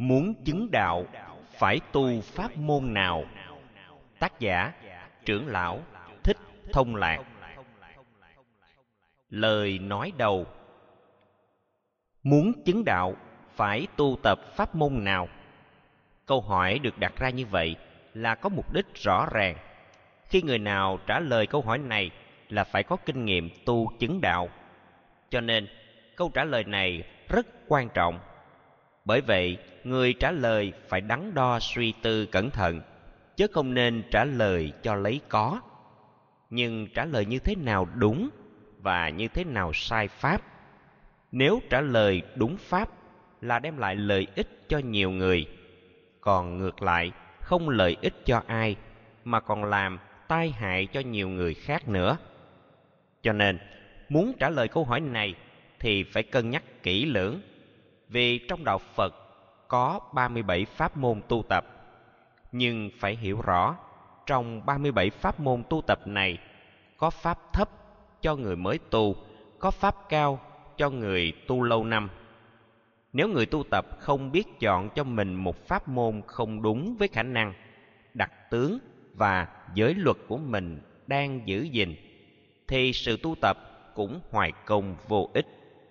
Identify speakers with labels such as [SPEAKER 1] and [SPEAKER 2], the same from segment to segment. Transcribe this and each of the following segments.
[SPEAKER 1] Muốn chứng đạo phải tu pháp môn nào? Tác giả Trưởng lão Thích Thông Lạc. Lời nói đầu: muốn chứng đạo phải tu tập pháp môn nào? Câu hỏi được đặt ra như vậy là có mục đích rõ ràng. Khi người nào trả lời câu hỏi này là phải có kinh nghiệm tu chứng đạo. Cho nên, câu trả lời này rất quan trọng. Bởi vậy, người trả lời phải đắn đo suy tư cẩn thận, chứ không nên trả lời cho lấy có. Nhưng trả lời như thế nào đúng và như thế nào sai pháp? Nếu trả lời đúng pháp là đem lại lợi ích cho nhiều người, còn ngược lại không lợi ích cho ai mà còn làm tai hại cho nhiều người khác nữa. Cho nên, muốn trả lời câu hỏi này thì phải cân nhắc kỹ lưỡng. Vì trong đạo Phật có 37 pháp môn tu tập. Nhưng phải hiểu rõ, trong 37 pháp môn tu tập này, có pháp thấp cho người mới tu, có pháp cao cho người tu lâu năm. Nếu người tu tập không biết chọn cho mình một pháp môn không đúng với khả năng, đặc tướng và giới luật của mình đang giữ gìn, thì sự tu tập cũng hoài công vô ích.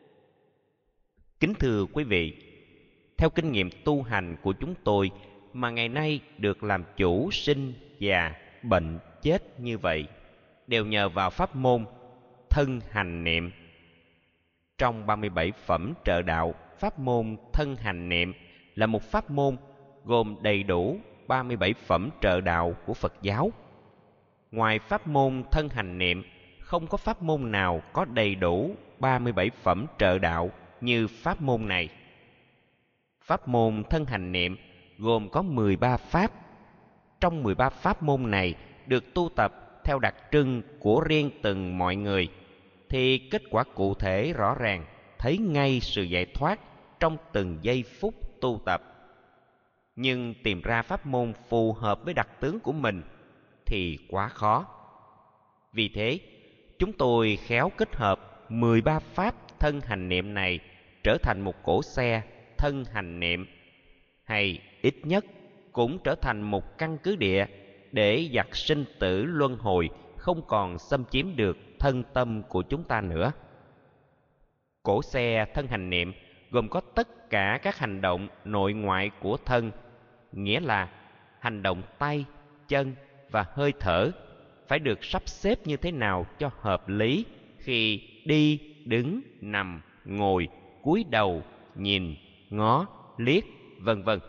[SPEAKER 1] Kính thưa quý vị, theo kinh nghiệm tu hành của chúng tôi mà ngày nay được làm chủ sinh, già, bệnh, chết như vậy, đều nhờ vào pháp môn thân hành niệm. Trong 37 phẩm trợ đạo, pháp môn thân hành niệm là một pháp môn gồm đầy đủ 37 phẩm trợ đạo của Phật giáo. Ngoài pháp môn thân hành niệm, không có pháp môn nào có đầy đủ 37 phẩm trợ đạo như pháp môn này. Pháp môn thân hành niệm gồm có 13 pháp. Trong 13 pháp môn này được tu tập theo đặc trưng của riêng từng mọi người, thì kết quả cụ thể rõ ràng, thấy ngay sự giải thoát trong từng giây phút tu tập. Nhưng tìm ra pháp môn phù hợp với đặc tướng của mình thì quá khó. Vì thế, chúng tôi khéo kết hợp 13 pháp thân hành niệm này trở thành một cỗ xe thân hành niệm, hay ít nhất cũng trở thành một căn cứ địa để giặc sinh tử luân hồi không còn xâm chiếm được thân tâm của chúng ta nữa. Cỗ xe thân hành niệm gồm có tất cả các hành động nội ngoại của thân, nghĩa là hành động tay, chân và hơi thở phải được sắp xếp như thế nào cho hợp lý khi đi, đứng, nằm, ngồi, cúi đầu, nhìn, ngó, liếc, vân vân.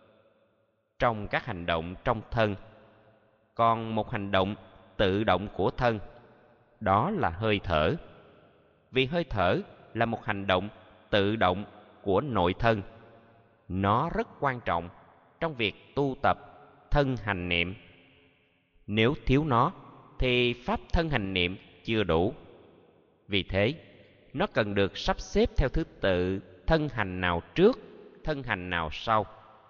[SPEAKER 1] Trong các hành động trong thân, còn một hành động tự động của thân, đó là hơi thở. Vì hơi thở là một hành động tự động của nội thân, nó rất quan trọng trong việc tu tập thân hành niệm. Nếu thiếu nó thì pháp thân hành niệm chưa đủ. Vì thế, nó cần được sắp xếp theo thứ tự thân hành nào trước, thân hành nào sau.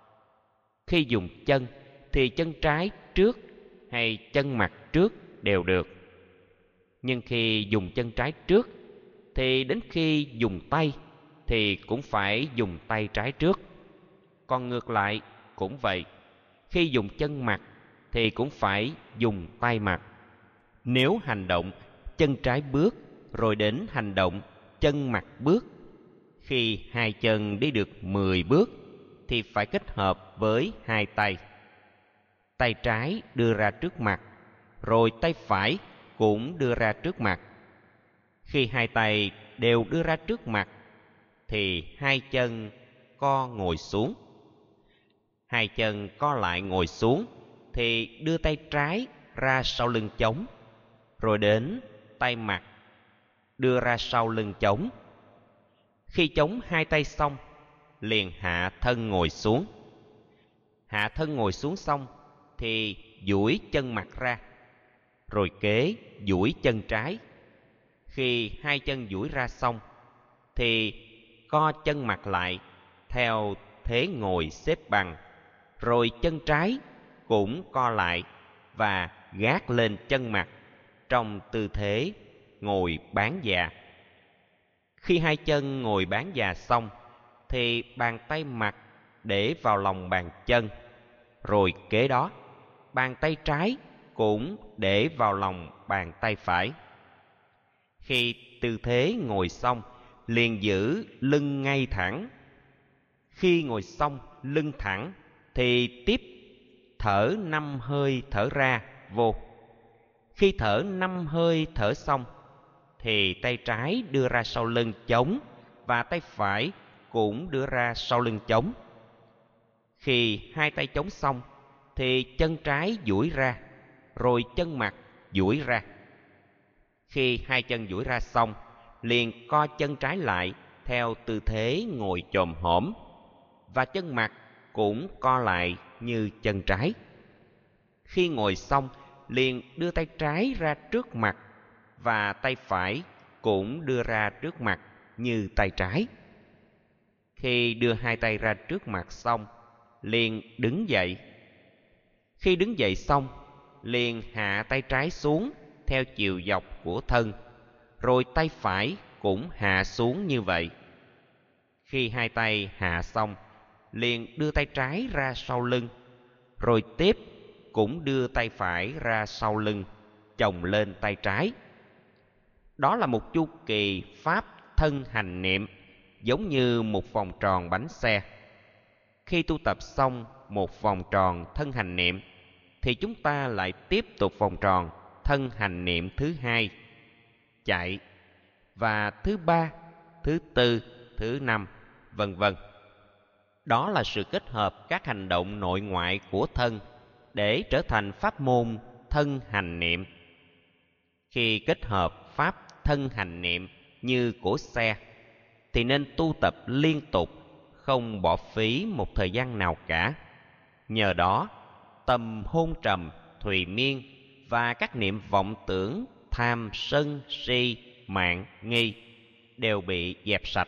[SPEAKER 1] Khi dùng chân thì chân trái trước hay chân mặt trước đều được. Nhưng khi dùng chân trái trước thì đến khi dùng tay thì cũng phải dùng tay trái trước. Còn ngược lại cũng vậy, khi dùng chân mặt thì cũng phải dùng tay mặt. Nếu hành động chân trái bước rồi đến hành động chân mặt bước, khi hai chân đi được 10 bước thì phải kết hợp với hai tay. Tay trái đưa ra trước mặt, rồi tay phải cũng đưa ra trước mặt. Khi hai tay đều đưa ra trước mặt thì hai chân co ngồi xuống. Hai chân co lại ngồi xuống thì đưa tay trái ra sau lưng chống, rồi đến tay mặt đưa ra sau lưng chống. Khi chống hai tay xong, liền hạ thân ngồi xuống. Hạ thân ngồi xuống xong thì duỗi chân mặt ra, rồi kế duỗi chân trái. Khi hai chân duỗi ra xong thì co chân mặt lại theo thế ngồi xếp bằng, rồi chân trái cũng co lại và gác lên chân mặt trong tư thế ngồi bán già. Khi hai chân ngồi bán già xong thì bàn tay mặt để vào lòng bàn chân, rồi kế đó bàn tay trái cũng để vào lòng bàn tay phải. Khi tư thế ngồi xong, liền giữ lưng ngay thẳng. Khi ngồi xong lưng thẳng thì tiếp thở 5 hơi thở ra vô. Khi thở 5 hơi thở xong thì tay trái đưa ra sau lưng chống và tay phải cũng đưa ra sau lưng chống. Khi hai tay chống xong thì chân trái duỗi ra, rồi chân mặt duỗi ra. Khi hai chân duỗi ra xong, liền co chân trái lại theo tư thế ngồi chồm hổm, và chân mặt cũng co lại như chân trái. Khi ngồi xong, liền đưa tay trái ra trước mặt và tay phải cũng đưa ra trước mặt như tay trái. Khi đưa hai tay ra trước mặt xong, liền đứng dậy. Khi đứng dậy xong, liền hạ tay trái xuống theo chiều dọc của thân, rồi tay phải cũng hạ xuống như vậy. Khi hai tay hạ xong, liền đưa tay trái ra sau lưng, rồi tiếp cũng đưa tay phải ra sau lưng, chồng lên tay trái. Đó là một chu kỳ pháp thân hành niệm, giống như một vòng tròn bánh xe. Khi tu tập xong một vòng tròn thân hành niệm, thì chúng ta lại tiếp tục vòng tròn thân hành niệm thứ hai, chạy, và thứ ba, thứ tư, thứ năm, vân vân. Đó là sự kết hợp các hành động nội ngoại của thân để trở thành pháp môn thân hành niệm. Khi kết hợp pháp thân hành niệm như của xe, thì nên tu tập liên tục, không bỏ phí một thời gian nào cả. Nhờ đó, tâm hôn trầm, thùy miên và các niệm vọng tưởng tham, sân, si, mạn, nghi đều bị dẹp sạch.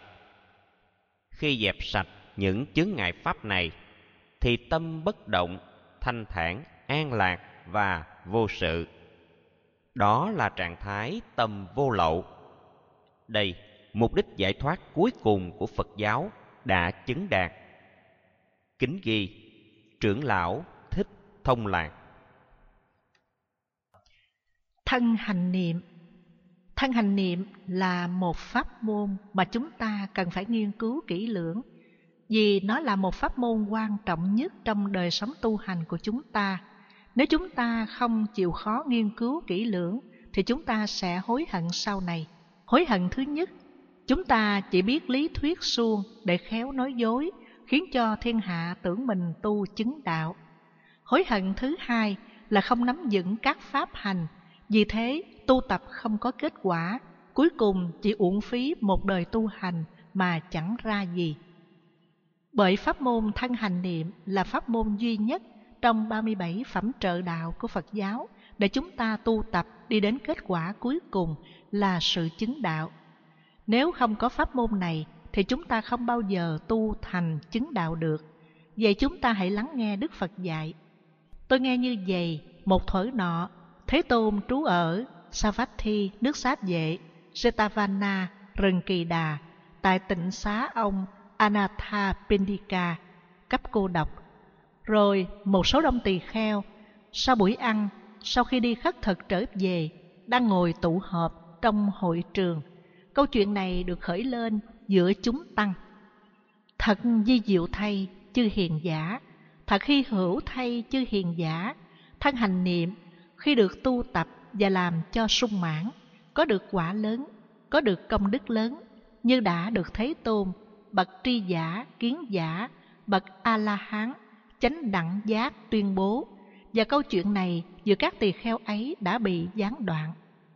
[SPEAKER 1] Khi dẹp sạch những chướng ngại pháp này, thì tâm bất động, thanh thản, an lạc và vô sự. Đó là trạng thái tâm vô lậu. Đây, mục đích giải thoát cuối cùng của Phật giáo đã chứng đạt. Kính ghi Trưởng lão Thích Thông Lạc.
[SPEAKER 2] Thân hành niệm. Thân hành niệm là một pháp môn mà chúng ta cần phải nghiên cứu kỹ lưỡng, vì nó là một pháp môn quan trọng nhất trong đời sống tu hành của chúng ta. Nếu chúng ta không chịu khó nghiên cứu kỹ lưỡng, thì chúng ta sẽ hối hận sau này. Hối hận thứ nhất, chúng ta chỉ biết lý thuyết suông để khéo nói dối, khiến cho thiên hạ tưởng mình tu chứng đạo. Hối hận thứ hai là không nắm vững các pháp hành, vì thế tu tập không có kết quả, cuối cùng chỉ uổng phí một đời tu hành mà chẳng ra gì. Bởi pháp môn thân hành niệm là pháp môn duy nhất trong 37 phẩm trợ đạo của Phật giáo để chúng ta tu tập đi đến kết quả cuối cùng là sự chứng đạo. Nếu không có pháp môn này thì chúng ta không bao giờ tu thành chứng đạo được. Vậy chúng ta hãy lắng nghe Đức Phật dạy. Tôi nghe như vậy, một thuở nọ, Thế Tôn trú ở Savatthi, nước Xá Vệ, Jetavana, rừng Kỳ Đà, tại tịnh xá ông Anathapindika, cấp cô độc. Rồi một số đông tỳ kheo, sau buổi ăn, sau khi đi khất thực trở về, đang ngồi tụ họp trong hội trường. Câu chuyện này được khởi lên giữa chúng tăng. Thật di diệu thay chư hiền giả, thật hy hữu thay chư hiền giả, thân hành niệm khi được tu tập và làm cho sung mãn, có được quả lớn, có được công đức lớn, như đã được Thế Tôn, bậc tri giả, kiến giả, bậc A-la-hán, chánh đẳng giác tuyên bố. Và câu chuyện này giữa các tỳ kheo ấy đã bị gián đoạn.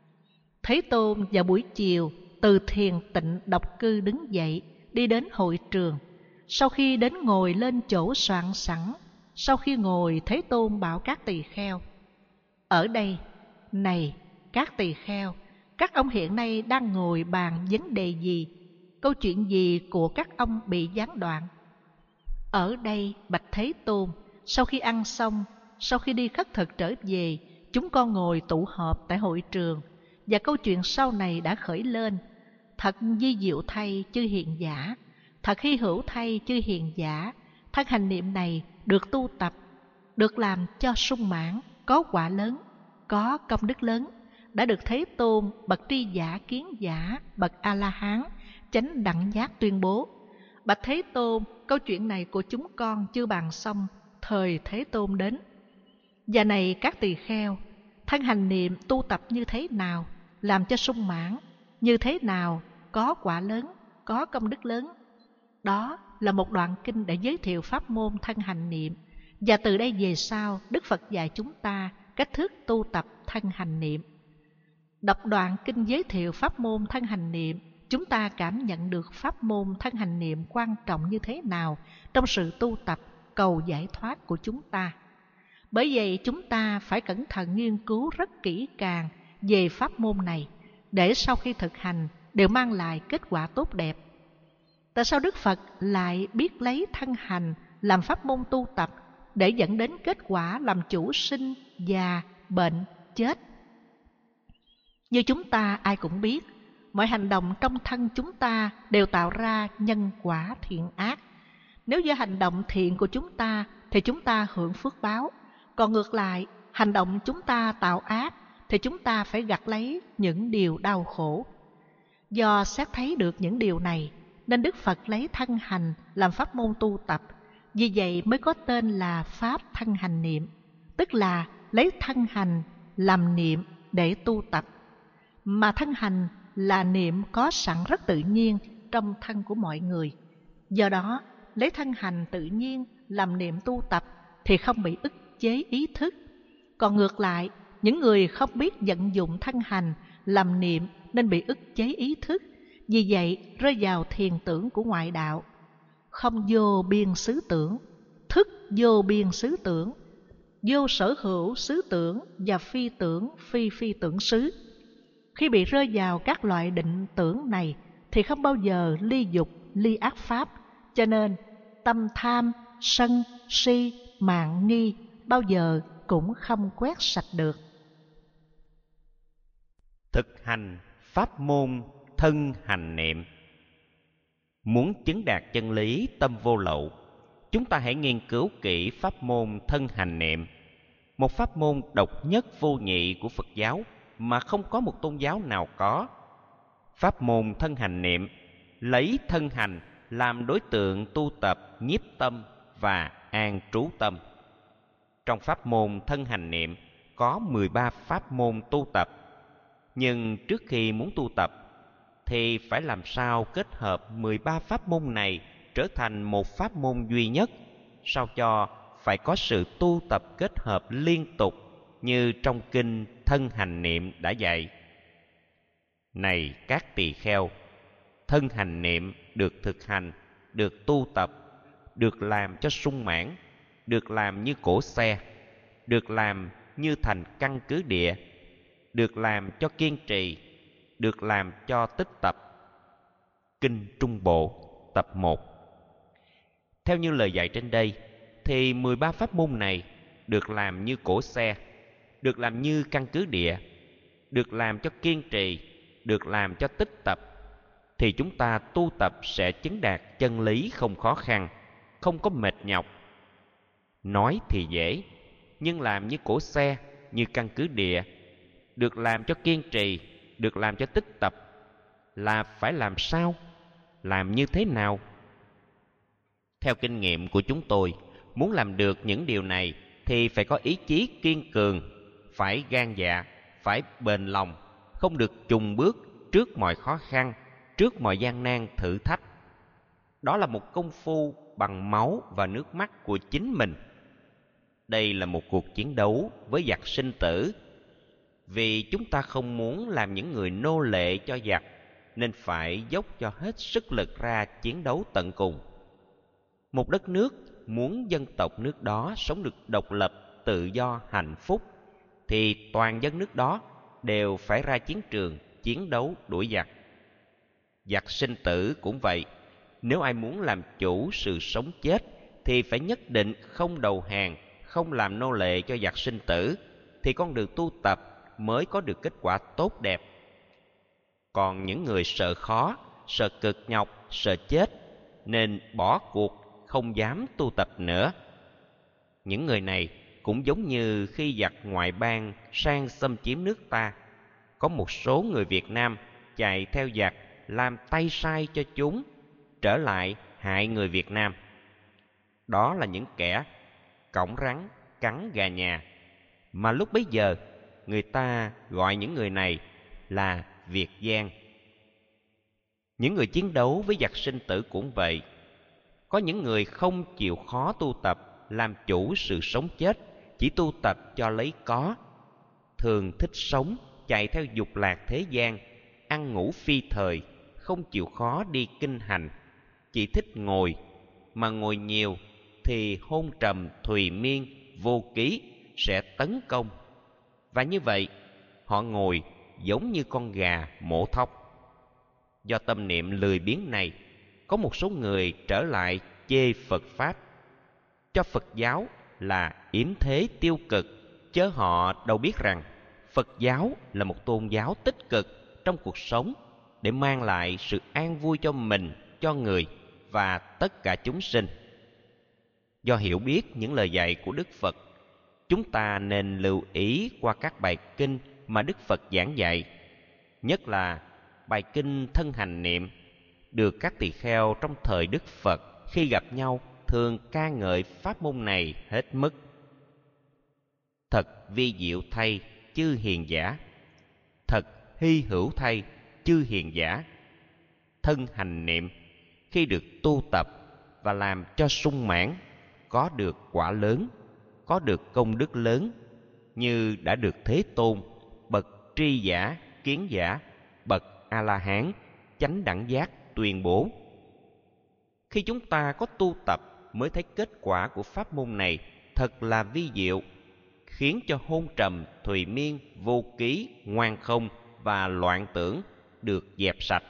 [SPEAKER 2] Thế Tôn vào buổi chiều từ thiền tịnh độc cư đứng dậy, đi đến hội trường. Sau khi đến ngồi lên chỗ soạn sẵn, sau khi ngồi, Thế Tôn bảo các tỳ kheo: ở đây, này các tỳ kheo, các ông hiện nay đang ngồi bàn vấn đề gì? Câu chuyện gì của các ông bị gián đoạn? Ở đây, bạch Thế Tôn, sau khi ăn xong, sau khi đi khất thực trở về, chúng con ngồi tụ họp tại hội trường, và câu chuyện sau này đã khởi lên. Thật di diệu thay chư hiền giả, thật hy hữu thay chư hiền giả, Thân hành niệm này được tu tập, được làm cho sung mãn, có quả lớn, có công đức lớn, đã được Thế Tôn, bậc tri giả kiến giả, bậc A-la-hán, chánh đẳng giác tuyên bố: Bạch Thế Tôn, câu chuyện này của chúng con chưa bàn xong, thời Thế Tôn đến. Và này các tỳ kheo, thân hành niệm tu tập như thế nào, làm cho sung mãn, như thế nào, có quả lớn, có công đức lớn. Đó là một đoạn kinh để giới thiệu pháp môn thân hành niệm. Và từ đây về sau, Đức Phật dạy chúng ta cách thức tu tập thân hành niệm. Đọc đoạn kinh giới thiệu pháp môn thân hành niệm, chúng ta cảm nhận được pháp môn thân hành niệm quan trọng như thế nào trong sự tu tập cầu giải thoát của chúng ta. Bởi vậy chúng ta phải cẩn thận nghiên cứu rất kỹ càng về pháp môn này, để sau khi thực hành đều mang lại kết quả tốt đẹp. Tại sao Đức Phật lại biết lấy thân hành làm pháp môn tu tập để dẫn đến kết quả làm chủ sinh, già, bệnh, chết? Như chúng ta ai cũng biết, mọi hành động trong thân chúng ta đều tạo ra nhân quả thiện ác. Nếu do hành động thiện của chúng ta thì chúng ta hưởng phước báo, còn ngược lại, hành động chúng ta tạo ác thì chúng ta phải gặt lấy những điều đau khổ. Do xét thấy được những điều này, nên Đức Phật lấy thân hành làm pháp môn tu tập, vì vậy mới có tên là Pháp thân hành niệm, tức là lấy thân hành làm niệm để tu tập. Mà thân hành là niệm có sẵn rất tự nhiên trong thân của mọi người. Do đó, lấy thân hành tự nhiên làm niệm tu tập thì không bị ức chế ý thức. Còn ngược lại, những người không biết vận dụng thân hành làm niệm nên bị ức chế ý thức, vì vậy rơi vào thiền tưởng của ngoại đạo. Không vô biên xứ tưởng, thức vô biên xứ tưởng, vô sở hữu xứ tưởng và phi tưởng phi phi tưởng xứ. Khi bị rơi vào các loại định tưởng này thì không bao giờ ly dục, ly ác pháp, cho nên tâm tham, sân, si, mạn nghi bao giờ cũng không quét sạch được.
[SPEAKER 1] Thực hành pháp môn thân hành niệm. Muốn chứng đạt chân lý tâm vô lậu, chúng ta hãy nghiên cứu kỹ pháp môn thân hành niệm, một pháp môn độc nhất vô nhị của Phật giáo mà không có một tôn giáo nào có. Pháp môn thân hành niệm lấy thân hành làm đối tượng tu tập nhiếp tâm và an trú tâm. Trong pháp môn thân hành niệm có 13 pháp môn tu tập. Nhưng trước khi muốn tu tập thì phải làm sao kết hợp 13 pháp môn này trở thành một pháp môn duy nhất, sao cho phải có sự tu tập kết hợp liên tục như trong kinh thân hành niệm đã dạy. Này các tỳ kheo, thân hành niệm được thực hành, được tu tập, được làm cho sung mãn, được làm như cỗ xe, được làm như thành căn cứ địa, được làm cho kiên trì, được làm cho tích tập. Kinh Trung Bộ tập 1. Theo như lời dạy trên đây thì 13 pháp môn này được làm như cỗ xe, được làm như căn cứ địa, được làm cho kiên trì, được làm cho tích tập, thì chúng ta tu tập sẽ chứng đạt chân lý không khó khăn, không có mệt nhọc. Nói thì dễ, nhưng làm như cỗ xe, như căn cứ địa, được làm cho kiên trì, được làm cho tích tập là phải làm sao? Làm như thế nào? Theo kinh nghiệm của chúng tôi, muốn làm được những điều này thì phải có ý chí kiên cường, phải gan dạ, phải bền lòng, không được chùn bước trước mọi khó khăn, trước mọi gian nan thử thách. Đó là một công phu bằng máu và nước mắt của chính mình. Đây là một cuộc chiến đấu với giặc sinh tử. Vì chúng ta không muốn làm những người nô lệ cho giặc, nên phải dốc cho hết sức lực ra chiến đấu tận cùng. Một đất nước muốn dân tộc nước đó sống được độc lập, tự do, hạnh phúc, thì toàn dân nước đó đều phải ra chiến trường chiến đấu đuổi giặc. Giặc sinh tử cũng vậy, nếu ai muốn làm chủ sự sống chết thì phải nhất định không đầu hàng, không làm nô lệ cho giặc sinh tử, thì con đường tu tập mới có được kết quả tốt đẹp. Còn những người sợ khó, sợ cực nhọc, sợ chết nên bỏ cuộc, không dám tu tập nữa. Những người này cũng giống như khi giặc ngoại bang sang xâm chiếm nước ta, có một số người Việt Nam chạy theo giặc làm tay sai cho chúng, trở lại hại người Việt Nam. Đó là những kẻ cõng rắn cắn gà nhà, mà lúc bấy giờ người ta gọi những người này là Việt gian. Những người chiến đấu với giặc sinh tử cũng vậy. Có những người không chịu khó tu tập, làm chủ sự sống chết, chỉ tu tập cho lấy có, thường thích sống, chạy theo dục lạc thế gian, ăn ngủ phi thời, không chịu khó đi kinh hành, chỉ thích ngồi, mà ngồi nhiều thì hôn trầm thùy miên vô ký sẽ tấn công. Và như vậy, họ ngồi giống như con gà mổ thóc. Do tâm niệm lười biếng này, có một số người trở lại chê Phật Pháp, cho Phật giáo là yếm thế tiêu cực, chớ họ đâu biết rằng Phật giáo là một tôn giáo tích cực trong cuộc sống để mang lại sự an vui cho mình, cho người và tất cả chúng sinh. Do hiểu biết những lời dạy của Đức Phật, chúng ta nên lưu ý qua các bài kinh mà Đức Phật giảng dạy, nhất là bài kinh Thân Hành Niệm, được các tỳ kheo trong thời Đức Phật khi gặp nhau thường ca ngợi pháp môn này hết mức. Thật vi diệu thay chư hiền giả, thật hy hữu thay chư hiền giả. Thân hành niệm khi được tu tập và làm cho sung mãn, có được quả lớn, có được công đức lớn, như đã được Thế Tôn, bậc tri giả, kiến giả, bậc A-la-hán, chánh đẳng giác tuyên bố. Khi chúng ta có tu tập mới thấy kết quả của pháp môn này thật là vi diệu, khiến cho hôn trầm, thùy miên, vô ký, ngoan không và loạn tưởng được dẹp sạch.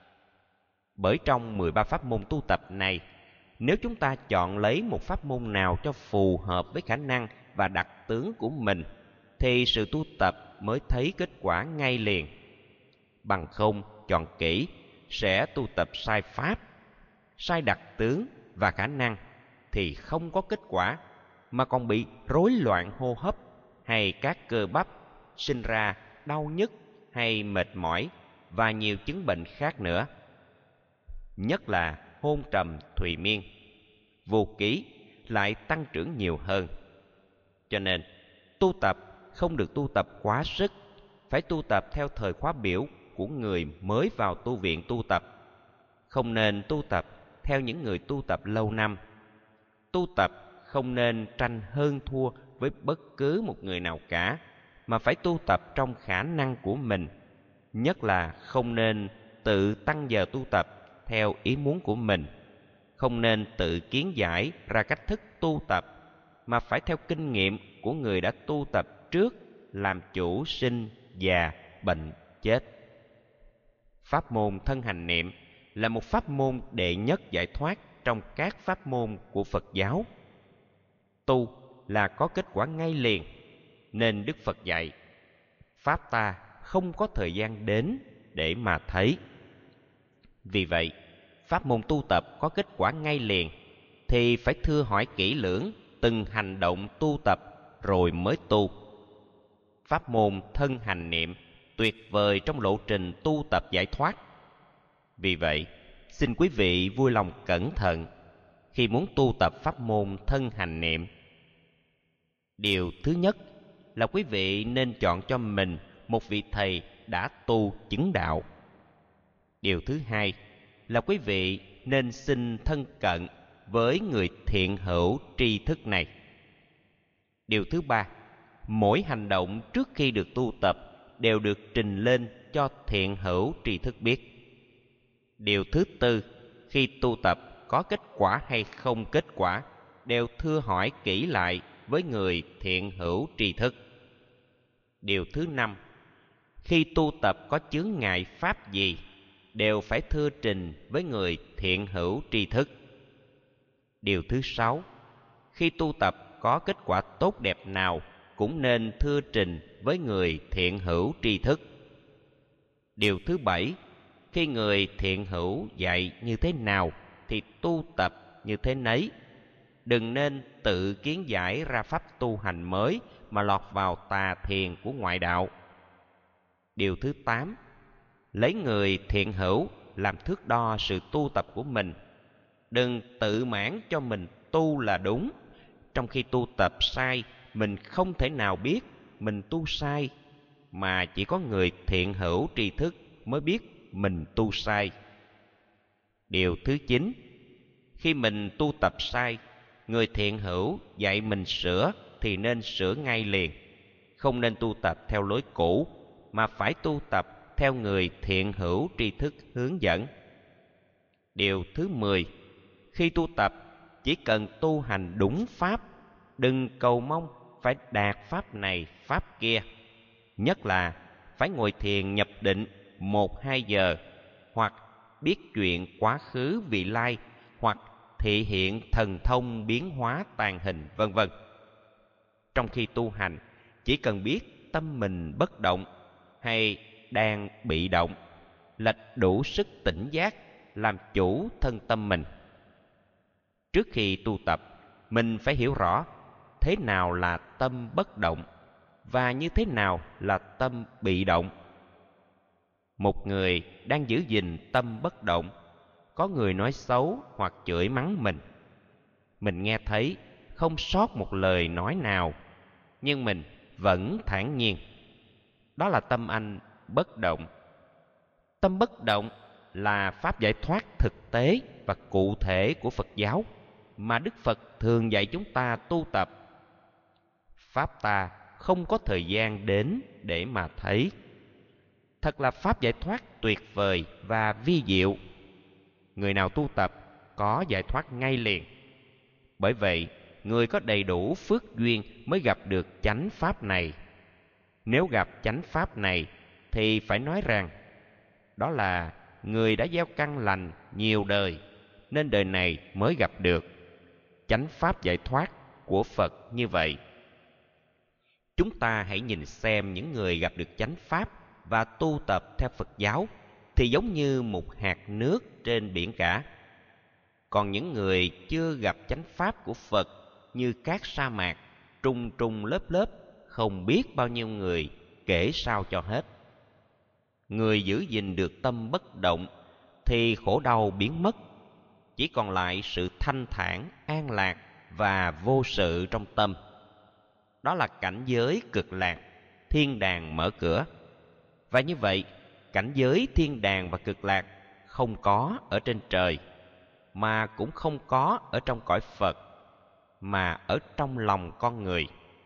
[SPEAKER 1] Bởi trong 13 pháp môn tu tập này, nếu chúng ta chọn lấy một pháp môn nào cho phù hợp với khả năng và đặc tướng của mình, thì sự tu tập mới thấy kết quả ngay liền. Bằng không chọn kỹ, sẽ tu tập sai pháp, sai đặc tướng và khả năng, thì không có kết quả, mà còn bị rối loạn hô hấp hay các cơ bắp, sinh ra đau nhức hay mệt mỏi và nhiều chứng bệnh khác nữa. Nhất là hôn trầm thùy miên, vô ký lại tăng trưởng nhiều hơn. Cho nên tu tập không được tu tập quá sức, phải tu tập theo thời khóa biểu của người mới vào tu viện tu tập. Không nên tu tập theo những người tu tập lâu năm. Tu tập không nên tranh hơn thua với bất cứ một người nào cả, mà phải tu tập trong khả năng của mình. Nhất là không nên tự tăng giờ tu tập theo ý muốn của mình, không nên tự kiến giải ra cách thức tu tập, mà phải theo kinh nghiệm của người đã tu tập trước, làm chủ sinh, già, bệnh, chết. Pháp môn thân hành niệm là một pháp môn đệ nhất giải thoát trong các pháp môn của Phật giáo. Tu là có kết quả ngay liền, nên Đức Phật dạy, pháp ta không có thời gian đến để mà thấy. Vì vậy, pháp môn tu tập có kết quả ngay liền thì phải thưa hỏi kỹ lưỡng từng hành động tu tập rồi mới tu. Pháp môn thân hành niệm tuyệt vời trong lộ trình tu tập giải thoát. Vì vậy, xin quý vị vui lòng cẩn thận khi muốn tu tập pháp môn thân hành niệm. Điều thứ nhất là quý vị nên chọn cho mình một vị thầy đã tu chứng đạo. Điều thứ hai là quý vị nên xin thân cận với người thiện hữu tri thức này. Điều thứ ba, mỗi hành động trước khi được tu tập đều được trình lên cho thiện hữu tri thức biết. Điều thứ tư, khi tu tập có kết quả hay không kết quả đều thưa hỏi kỹ lại với người thiện hữu tri thức. Điều thứ năm, khi tu tập có chướng ngại pháp gì đều phải thưa trình với người thiện hữu tri thức. Điều thứ sáu, khi tu tập có kết quả tốt đẹp nào cũng nên thưa trình với người thiện hữu tri thức. Điều thứ bảy, khi người thiện hữu dạy như thế nào thì tu tập như thế nấy. Đừng nên tự kiến giải ra pháp tu hành mới mà lọt vào tà thiền của ngoại đạo. Điều thứ 8, lấy người thiện hữu làm thước đo sự tu tập của mình. Đừng tự mãn cho mình tu là đúng, trong khi tu tập sai mình không thể nào biết mình tu sai, mà chỉ có người thiện hữu tri thức mới biết mình tu sai. Điều thứ 9, khi mình tu tập sai, người thiện hữu dạy mình sửa thì nên sửa ngay liền, không nên tu tập theo lối cũ mà phải tu tập theo người thiện hữu tri thức hướng dẫn. Điều thứ 10, khi tu tập chỉ cần tu hành đúng pháp, đừng cầu mong phải đạt pháp này pháp kia, nhất là phải ngồi thiền nhập định 1-2 giờ, hoặc biết chuyện quá khứ vị lai, hoặc thị hiện thần thông biến hóa tàn hình, vân vân. Trong khi tu hành, chỉ cần biết tâm mình bất động hay đang bị động, lệch đủ sức tỉnh giác làm chủ thân tâm mình. Trước khi tu tập, mình phải hiểu rõ thế nào là tâm bất động và như thế nào là tâm bị động. Một người đang giữ gìn tâm bất động, có người nói xấu hoặc chửi mắng mình nghe thấy không sót một lời nói nào, nhưng mình vẫn thản nhiên. Đó là tâm anh bất động. Tâm bất động là pháp giải thoát thực tế và cụ thể của Phật giáo mà Đức Phật thường dạy chúng ta tu tập. Pháp ta không có thời gian đến để mà thấy. Thật là pháp giải thoát tuyệt vời và vi diệu. Người nào tu tập có giải thoát ngay liền. Bởi vậy, người có đầy đủ phước duyên mới gặp được chánh pháp này. Nếu gặp chánh pháp này thì phải nói rằng đó là người đã gieo căn lành nhiều đời, nên đời này mới gặp được chánh pháp giải thoát của Phật như vậy. Chúng ta hãy nhìn xem những người gặp được chánh pháp và tu tập theo Phật giáo thì giống như một hạt nước trên biển cả. Còn những người chưa gặp chánh pháp của Phật như các sa mạc, trùng trùng lớp lớp, không biết bao nhiêu người, kể sao cho hết. Người giữ gìn được tâm bất động thì khổ đau biến mất, chỉ còn lại sự thanh thản, an lạc và vô sự trong tâm. Đó là cảnh giới cực lạc, thiên đàng mở cửa. Và như vậy, cảnh giới thiên đàng và cực lạc không có ở trên trời, mà cũng không có ở trong cõi Phật, mà ở trong lòng con người.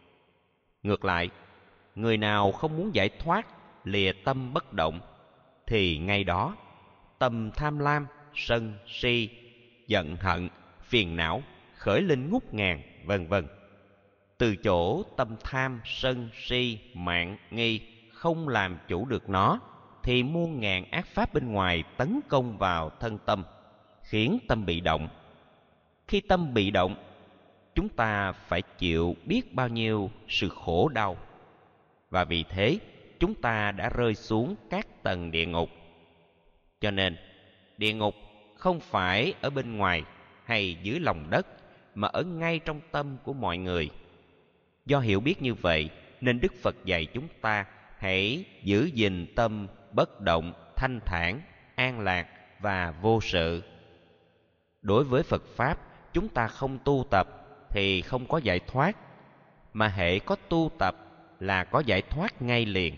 [SPEAKER 1] Ngược lại, người nào không muốn giải thoát lìa tâm bất động, thì ngay đó tâm tham lam, sân, si, giận hận, phiền não khởi lên ngút ngàn, vân vân. Từ chỗ tâm tham, sân, si, mạn, nghi không làm chủ được nó, thì muôn ngàn ác pháp bên ngoài tấn công vào thân tâm, khiến tâm bị động. Khi tâm bị động, chúng ta phải chịu biết bao nhiêu sự khổ đau. Và vì thế, chúng ta đã rơi xuống các tầng địa ngục. Cho nên, địa ngục không phải ở bên ngoài hay dưới lòng đất, mà ở ngay trong tâm của mọi người. Do hiểu biết như vậy, nên Đức Phật dạy chúng ta hãy giữ gìn tâm bất động, thanh thản, an lạc và vô sự. Đối với Phật Pháp, chúng ta không tu tập thì không có giải thoát, mà hễ có tu tập là có giải thoát ngay liền.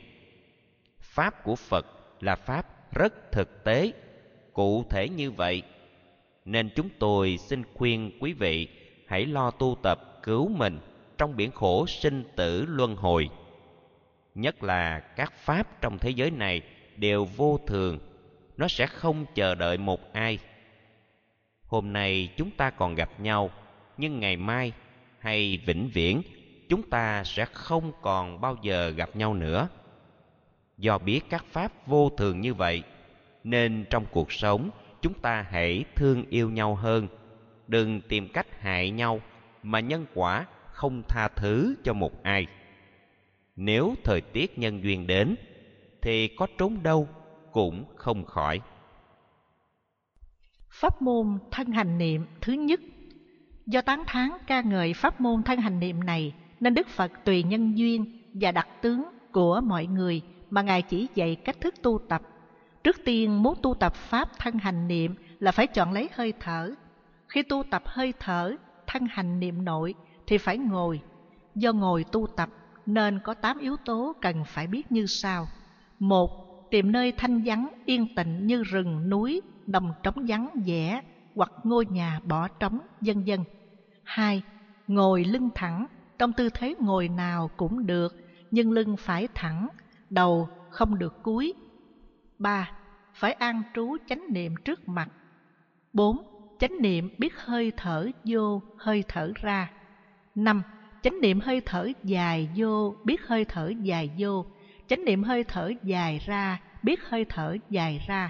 [SPEAKER 1] Pháp của Phật là Pháp rất thực tế, cụ thể như vậy. Nên chúng tôi xin khuyên quý vị hãy lo tu tập cứu mình trong biển khổ sinh tử luân hồi. Nhất là các Pháp trong thế giới này đều vô thường, nó sẽ không chờ đợi một ai. Hôm nay chúng ta còn gặp nhau, nhưng ngày mai hay vĩnh viễn chúng ta sẽ không còn bao giờ gặp nhau nữa. Do biết các pháp vô thường như vậy, nên trong cuộc sống chúng ta hãy thương yêu nhau hơn, đừng tìm cách hại nhau, mà nhân quả không tha thứ cho một ai. Nếu thời tiết nhân duyên đến, thì có trốn đâu cũng không khỏi.
[SPEAKER 2] Pháp môn thân hành niệm thứ nhất. Do tán thán ca ngợi pháp môn thân hành niệm này, nên Đức Phật tùy nhân duyên và đặc tướng của mọi người mà Ngài chỉ dạy cách thức tu tập. Trước tiên, muốn tu tập pháp thân hành niệm là phải chọn lấy hơi thở. Khi tu tập hơi thở, thân hành niệm nội thì phải ngồi. Do ngồi tu tập nên có 8 yếu tố cần phải biết như sau. 1. Tìm nơi thanh vắng, yên tĩnh như rừng, núi, đồng trống vắng vẻ hoặc ngôi nhà bỏ trống, vân vân. 2. Ngồi lưng thẳng, trong tư thế ngồi nào cũng được, nhưng lưng phải thẳng, đầu không được cúi. 3. Phải an trú chánh niệm trước mặt. 4. Chánh niệm biết hơi thở vô, hơi thở ra. 5. Chánh niệm hơi thở dài vô, biết hơi thở dài vô. Chánh niệm hơi thở dài ra, biết hơi thở dài ra.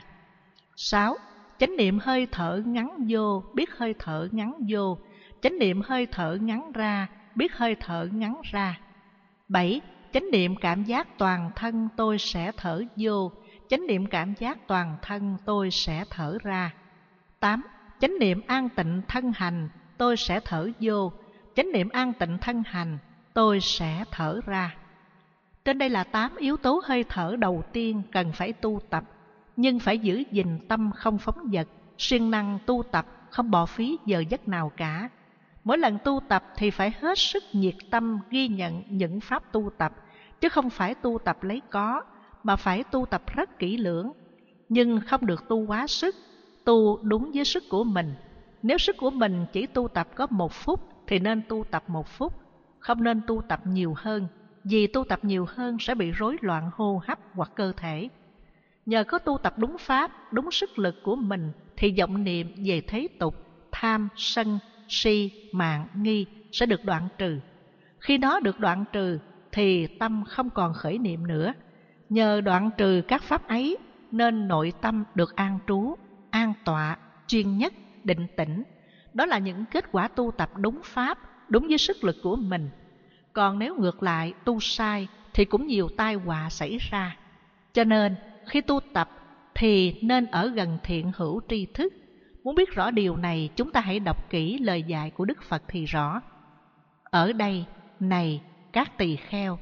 [SPEAKER 2] 6. Chánh niệm hơi thở ngắn vô, biết hơi thở ngắn vô. Chánh niệm hơi thở ngắn ra, biết hơi thở ngắn ra. 7. Chánh niệm cảm giác toàn thân tôi sẽ thở vô. Chánh niệm cảm giác toàn thân tôi sẽ thở ra. 8. Chánh niệm an tịnh thân hành tôi sẽ thở vô. Chánh niệm an tịnh thân hành tôi sẽ thở ra. Trên đây là 8 yếu tố hơi thở đầu tiên cần phải tu tập, nhưng phải giữ gìn tâm không phóng dật, siêng năng tu tập, không bỏ phí giờ giấc nào cả. Mỗi lần tu tập thì phải hết sức nhiệt tâm ghi nhận những pháp tu tập, chứ không phải tu tập lấy có, mà phải tu tập rất kỹ lưỡng. Nhưng không được tu quá sức, tu đúng với sức của mình. Nếu sức của mình chỉ tu tập có 1 phút thì nên tu tập 1 phút, không nên tu tập nhiều hơn, vì tu tập nhiều hơn sẽ bị rối loạn hô hấp hoặc cơ thể. Nhờ có tu tập đúng pháp, đúng sức lực của mình thì vọng niệm về thế tục, tham, sân, si, mạn, nghi sẽ được đoạn trừ. Khi nó được đoạn trừ thì tâm không còn khởi niệm nữa. Nhờ đoạn trừ các pháp ấy nên nội tâm được an trú, an tọa, chuyên nhất, định tĩnh. Đó là những kết quả tu tập đúng pháp, đúng với sức lực của mình. Còn nếu ngược lại tu sai thì cũng nhiều tai họa xảy ra. Cho nên khi tu tập thì nên ở gần thiện hữu tri thức. Muốn biết rõ điều này, chúng ta hãy đọc kỹ lời dạy của Đức Phật thì rõ. Ở đây, này các tỳ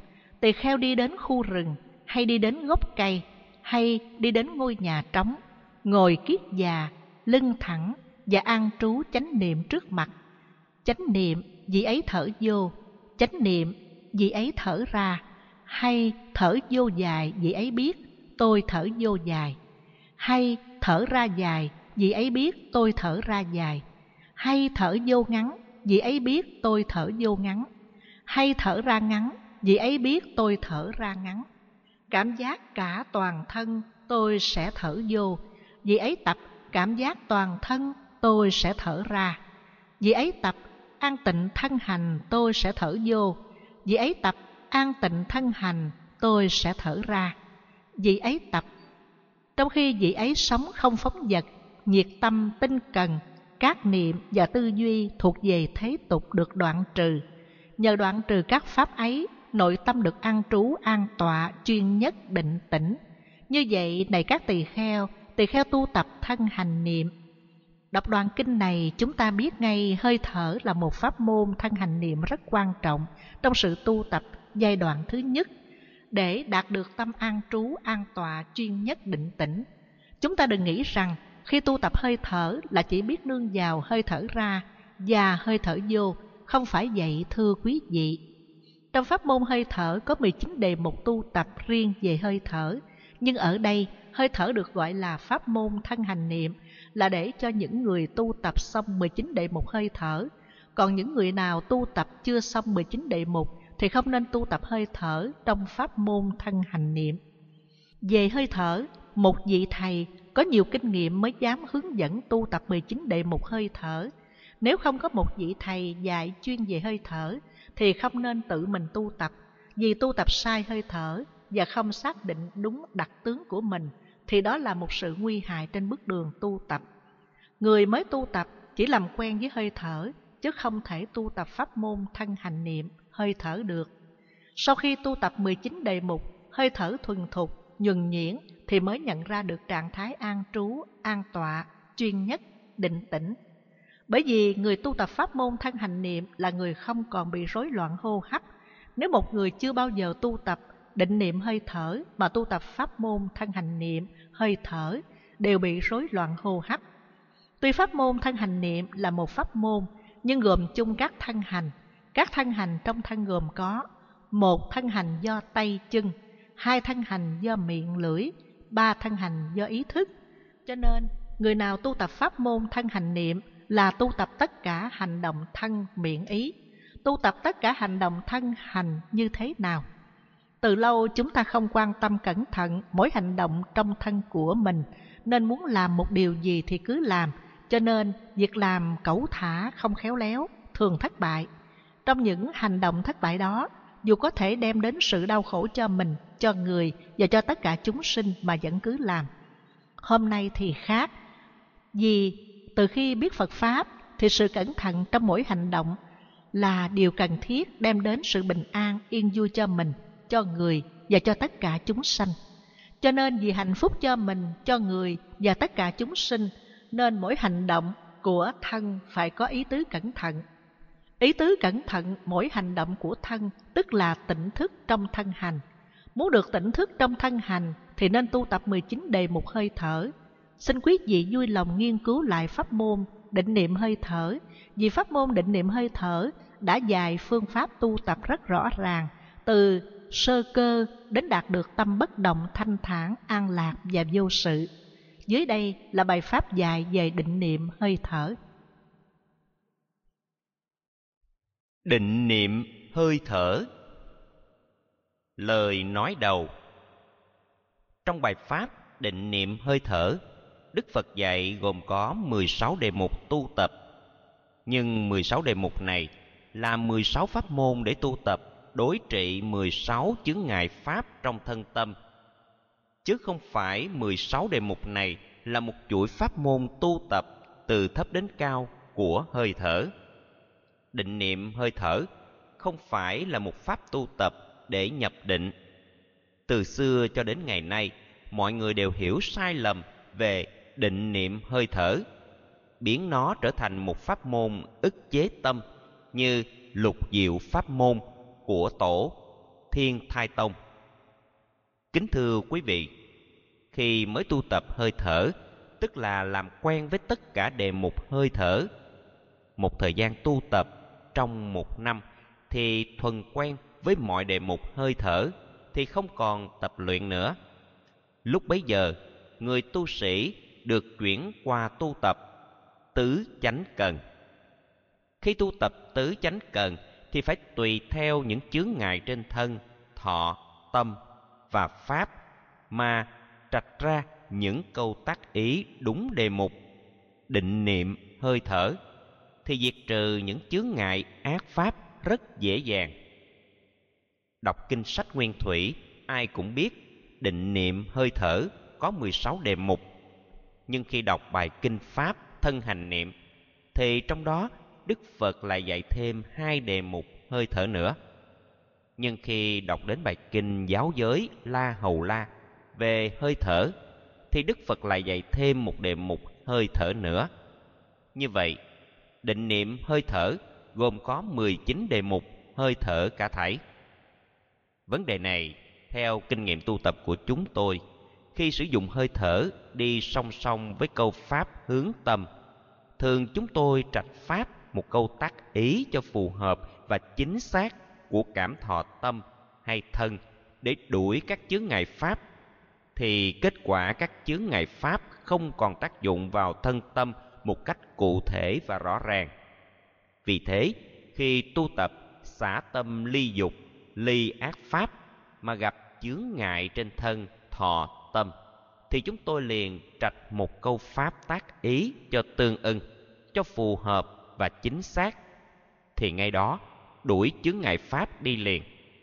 [SPEAKER 2] kheo đi đến khu rừng, hay đi đến gốc cây, hay đi đến ngôi nhà trống, ngồi kiết già, lưng thẳng và an trú chánh niệm trước mặt. Chánh niệm vị ấy thở vô, chánh niệm vị ấy thở ra, hay thở vô dài vị ấy biết tôi thở vô dài, hay thở ra dài vị ấy biết tôi thở ra dài, hay thở vô ngắn vị ấy biết tôi thở vô ngắn, hay thở ra ngắn vị ấy biết tôi thở ra ngắn. Cảm giác cả toàn thân tôi sẽ thở vô, vị ấy tập cảm giác toàn thân tôi sẽ thở ra. Vị ấy tập an tịnh thân hành tôi sẽ thở vô, vị ấy tập an tịnh thân hành tôi sẽ thở ra. Vị ấy tập. Trong khi vị ấy sống không phóng dật, nhiệt tâm tinh cần, các niệm và tư duy thuộc về thế tục được đoạn trừ. Nhờ đoạn trừ các pháp ấy, nội tâm được an trú, an tọa, chuyên nhất, định tĩnh. Như vậy, này các tỳ kheo tu tập thân hành niệm. Đọc đoạn kinh này, chúng ta biết ngay hơi thở là một pháp môn thân hành niệm rất quan trọng trong sự tu tập giai đoạn thứ nhất. Để đạt được tâm an trú, an tọa, chuyên nhất, định tĩnh, chúng ta đừng nghĩ rằng khi tu tập hơi thở là chỉ biết nương vào hơi thở ra và hơi thở vô. Không phải vậy thưa quý vị. Trong pháp môn hơi thở có 19 đề mục tu tập riêng về hơi thở. Nhưng ở đây, hơi thở được gọi là pháp môn thân hành niệm là để cho những người tu tập xong 19 đề mục hơi thở. Còn những người nào tu tập chưa xong 19 đề mục thì không nên tu tập hơi thở trong pháp môn thân hành niệm. Về hơi thở, một vị thầy có nhiều kinh nghiệm mới dám hướng dẫn tu tập 19 đề mục hơi thở. Nếu không có một vị thầy dạy chuyên về hơi thở thì không nên tự mình tu tập, vì tu tập sai hơi thở và không xác định đúng đặc tướng của mình thì đó là một sự nguy hại trên bước đường tu tập. Người mới tu tập chỉ làm quen với hơi thở chứ không thể tu tập pháp môn thân hành niệm hơi thở được. Sau khi tu tập 19 đề mục hơi thở thuần thục, nhuần nhuyễn thì mới nhận ra được trạng thái an trú, an tọa, chuyên nhất, định tĩnh. Bởi vì người tu tập pháp môn thân hành niệm là người không còn bị rối loạn hô hấp. Nếu một người chưa bao giờ tu tập định niệm hơi thở mà tu tập pháp môn thân hành niệm hơi thở đều bị rối loạn hô hấp. Tuy pháp môn thân hành niệm là một pháp môn nhưng gồm chung các thân hành. Các thân hành trong thân gồm có: một thân hành do tay chân, hai thân hành do miệng lưỡi, ba thân hành do ý thức. Cho nên người nào tu tập pháp môn thân hành niệm là tu tập tất cả hành động thân miệng ý. Tu tập tất cả hành động thân hành như thế nào? Từ lâu chúng ta không quan tâm cẩn thận mỗi hành động trong thân của mình, nên muốn làm một điều gì thì cứ làm, cho nên việc làm cẩu thả không khéo léo thường thất bại. Trong những hành động thất bại đó, dù có thể đem đến sự đau khổ cho mình, cho người và cho tất cả chúng sinh mà vẫn cứ làm. Hôm nay thì khác, vì từ khi biết Phật Pháp thì sự cẩn thận trong mỗi hành động là điều cần thiết đem đến sự bình an, yên vui cho mình, cho người và cho tất cả chúng sanh. Cho nên vì hạnh phúc cho mình, cho người và tất cả chúng sinh, nên mỗi hành động của thân phải có ý tứ cẩn thận. Ý tứ cẩn thận mỗi hành động của thân tức là tỉnh thức trong thân hành. Muốn được tỉnh thức trong thân hành thì nên tu tập 19 đề mục hơi thở. Xin quý vị vui lòng nghiên cứu lại pháp môn định niệm hơi thở, vì pháp môn định niệm hơi thở đã dạy phương pháp tu tập rất rõ ràng, từ sơ cơ đến đạt được tâm bất động, thanh thản, an lạc và vô sự. Dưới đây là bài pháp dạy về định niệm hơi thở.
[SPEAKER 1] Định niệm hơi thở. Lời nói đầu. Trong bài pháp định niệm hơi thở, Đức Phật dạy gồm có 16 đề mục tu tập. Nhưng 16 đề mục này là 16 pháp môn để tu tập đối trị 16 chướng ngại pháp trong thân tâm, chứ không phải 16 đề mục này là một chuỗi pháp môn tu tập từ thấp đến cao của hơi thở. Định niệm hơi thở không phải là một pháp tu tập để nhập định. Từ xưa cho đến ngày nay, mọi người đều hiểu sai lầm về định niệm hơi thở, biến nó trở thành một pháp môn ức chế tâm như lục diệu pháp môn của tổ Thiên Thai Tông. Kính thưa quý vị, khi mới tu tập hơi thở, tức là làm quen với tất cả đề mục hơi thở. Một thời gian tu tập trong một năm thì thuần quen với mọi đề mục hơi thở, thì không còn tập luyện nữa. Lúc bấy giờ, người tu sĩ được chuyển qua tu tập tứ chánh cần. Khi tu tập tứ chánh cần thì phải tùy theo những chướng ngại trên thân, thọ, tâm và pháp mà trạch ra những câu tác ý đúng đề mục định niệm hơi thở, thì diệt trừ những chướng ngại ác pháp rất dễ dàng. Đọc kinh sách Nguyên Thủy, ai cũng biết định niệm hơi thở có 16 đề mục. Nhưng khi đọc bài kinh pháp thân hành niệm thì trong đó Đức Phật lại dạy thêm 2 đề mục hơi thở nữa. Nhưng khi đọc đến bài kinh giáo giới La Hầu La về hơi thở thì Đức Phật lại dạy thêm một đề mục hơi thở nữa. Như vậy, định niệm hơi thở gồm có 19 đề mục hơi thở cả thảy. Vấn đề này, theo kinh nghiệm tu tập của chúng tôi, khi sử dụng hơi thở đi song song với câu pháp hướng tâm, thường chúng tôi trạch pháp một câu tác ý cho phù hợp và chính xác của cảm thọ tâm hay thân để đuổi các chướng ngại pháp, thì kết quả các chướng ngại pháp không còn tác dụng vào thân tâm một cách cụ thể và rõ ràng. Vì thế, khi tu tập xả tâm ly dục, ly ác pháp mà gặp chướng ngại trên thân, thọ, tâm, thì chúng tôi liền trạch một câu pháp tác ý cho tương ưng, cho phù hợp và chính xác, thì ngay đó đuổi chướng ngại pháp đi liền.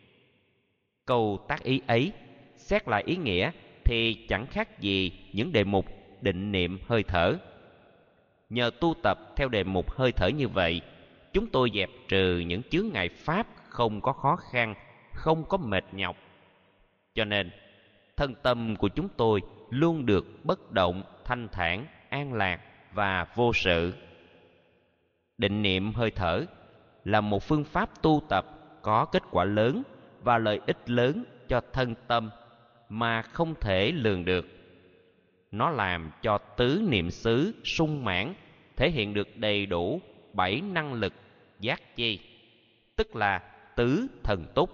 [SPEAKER 1] Câu tác ý ấy, xét lại ý nghĩa thì chẳng khác gì những đề mục định niệm hơi thở. Nhờ tu tập theo đề mục hơi thở như vậy, chúng tôi dẹp trừ những chướng ngại pháp không có khó khăn, không có mệt nhọc. Cho nên, thân tâm của chúng tôi luôn được bất động, thanh thản, an lạc và vô sự. Định niệm hơi thở là một phương pháp tu tập có kết quả lớn và lợi ích lớn cho thân tâm mà không thể lường được. Nó làm cho tứ niệm xứ sung mãn, thể hiện được đầy đủ 7 năng lực giác chi, tức là tứ thần túc.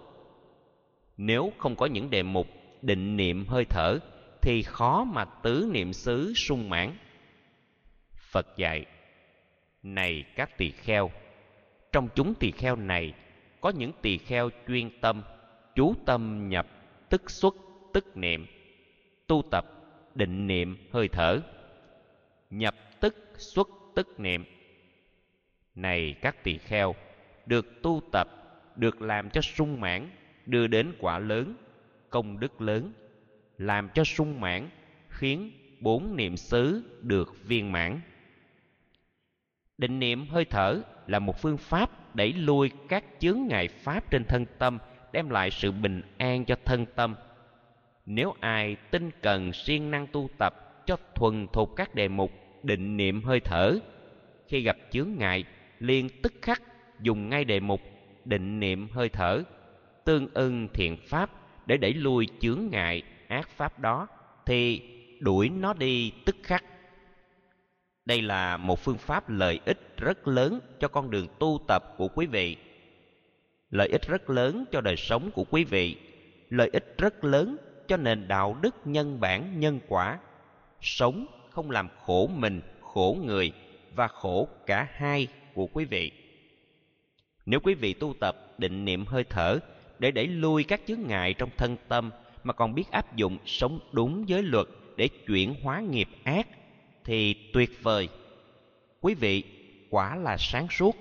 [SPEAKER 1] Nếu không có những đề mục định niệm hơi thở thì khó mà tứ niệm xứ sung mãn. Phật dạy: này các tỳ kheo, trong chúng tỳ kheo này có những tỳ kheo chuyên tâm, chú tâm nhập tức xuất tức niệm, tu tập định niệm hơi thở. Nhập tức xuất tức niệm. Này các tỳ kheo, được tu tập, được làm cho sung mãn, đưa đến quả lớn, công đức lớn, làm cho sung mãn, khiến 4 niệm xứ được viên mãn. Định niệm hơi thở là một phương pháp đẩy lui các chướng ngại pháp trên thân tâm, đem lại sự bình an cho thân tâm. Nếu ai tinh cần siêng năng tu tập cho thuần thục các đề mục định niệm hơi thở, khi gặp chướng ngại liền tức khắc dùng ngay đề mục định niệm hơi thở, tương ưng thiện pháp để đẩy lui chướng ngại ác pháp đó, thì đuổi nó đi tức khắc. Đây là một phương pháp lợi ích rất lớn cho con đường tu tập của quý vị, lợi ích rất lớn cho đời sống của quý vị, lợi ích rất lớn cho nền đạo đức nhân bản nhân quả, sống không làm khổ mình, khổ người và khổ cả hai của quý vị. Nếu quý vị tu tập định niệm hơi thở để đẩy lui các chướng ngại trong thân tâm, mà còn biết áp dụng sống đúng giới luật để chuyển hóa nghiệp ác, thì tuyệt vời. Quý vị quả là sáng suốt,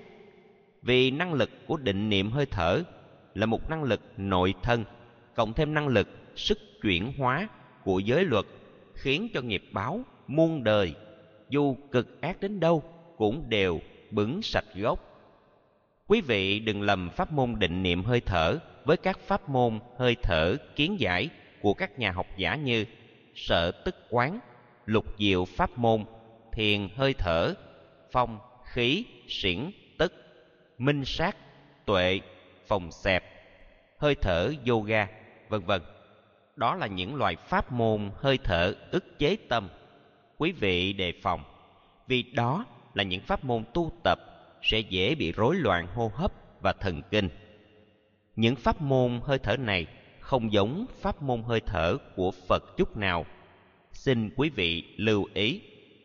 [SPEAKER 1] vì năng lực của định niệm hơi thở là một năng lực nội thân, cộng thêm năng lực sức chuyển hóa của giới luật, khiến cho nghiệp báo muôn đời dù cực ác đến đâu cũng đều bứng sạch gốc. Quý vị đừng lầm pháp môn định niệm hơi thở với các pháp môn hơi thở kiến giải của các nhà học giả như Sở Tức Quán, Lục Diệu pháp môn, Thiền hơi thở, Phong, Khí, Xiển, Tức, Minh Sát, Tuệ, Phòng Xẹp, hơi thở yoga, vân vân. Đó là những loại pháp môn hơi thở ức chế tâm. Quý vị đề phòng, vì đó là những pháp môn tu tập sẽ dễ bị rối loạn hô hấp và thần kinh. Những pháp môn hơi thở này không giống pháp môn hơi thở của Phật chút nào, xin quý vị lưu ý.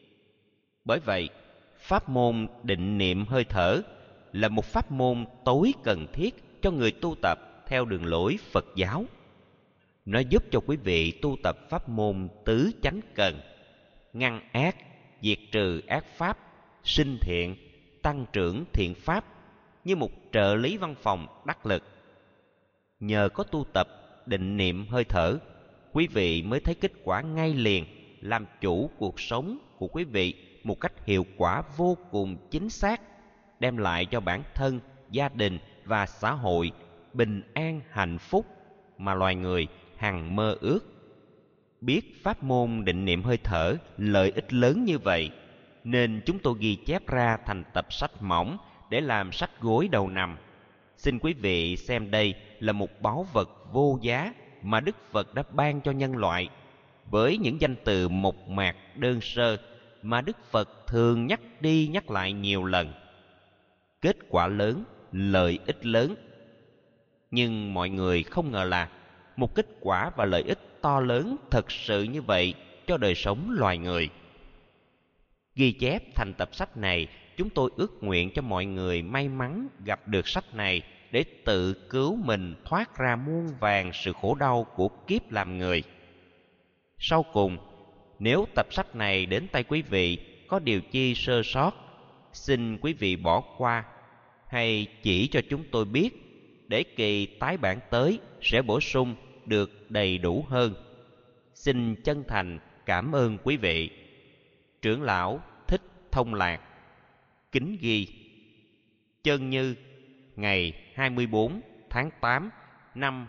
[SPEAKER 1] Bởi vậy, pháp môn định niệm hơi thở là một pháp môn tối cần thiết cho người tu tập theo đường lối Phật giáo. Nó giúp cho quý vị tu tập pháp môn tứ chánh cần, ngăn ác, diệt trừ ác pháp, sinh thiện, tăng trưởng thiện pháp, như một trợ lý văn phòng đắc lực. Nhờ có tu tập định niệm hơi thở, quý vị mới thấy kết quả ngay liền, làm chủ cuộc sống của quý vị một cách hiệu quả vô cùng chính xác, đem lại cho bản thân, gia đình và xã hội bình an hạnh phúc mà loài người hằng mơ ước. Biết pháp môn định niệm hơi thở lợi ích lớn như vậy, nên chúng tôi ghi chép ra thành tập sách mỏng để làm sách gối đầu nằm. Xin quý vị xem đây là một báu vật vô giá mà Đức Phật đã ban cho nhân loại, với những danh từ mộc mạc đơn sơ mà Đức Phật thường nhắc đi nhắc lại nhiều lần. Kết quả lớn, lợi ích lớn. Nhưng mọi người không ngờ là một kết quả và lợi ích to lớn thật sự như vậy cho đời sống loài người. Ghi chép thành tập sách này, chúng tôi ước nguyện cho mọi người may mắn gặp được sách này để tự cứu mình thoát ra muôn vàn sự khổ đau của kiếp làm người. Sau cùng, nếu tập sách này đến tay quý vị có điều chi sơ sót, xin quý vị bỏ qua hay chỉ cho chúng tôi biết, để kỳ tái bản tới sẽ bổ sung được đầy đủ hơn. Xin chân thành cảm ơn quý vị. Trưởng lão Thích Thông Lạc. Kính ghi: Chân Như, ngày 24 tháng 8 năm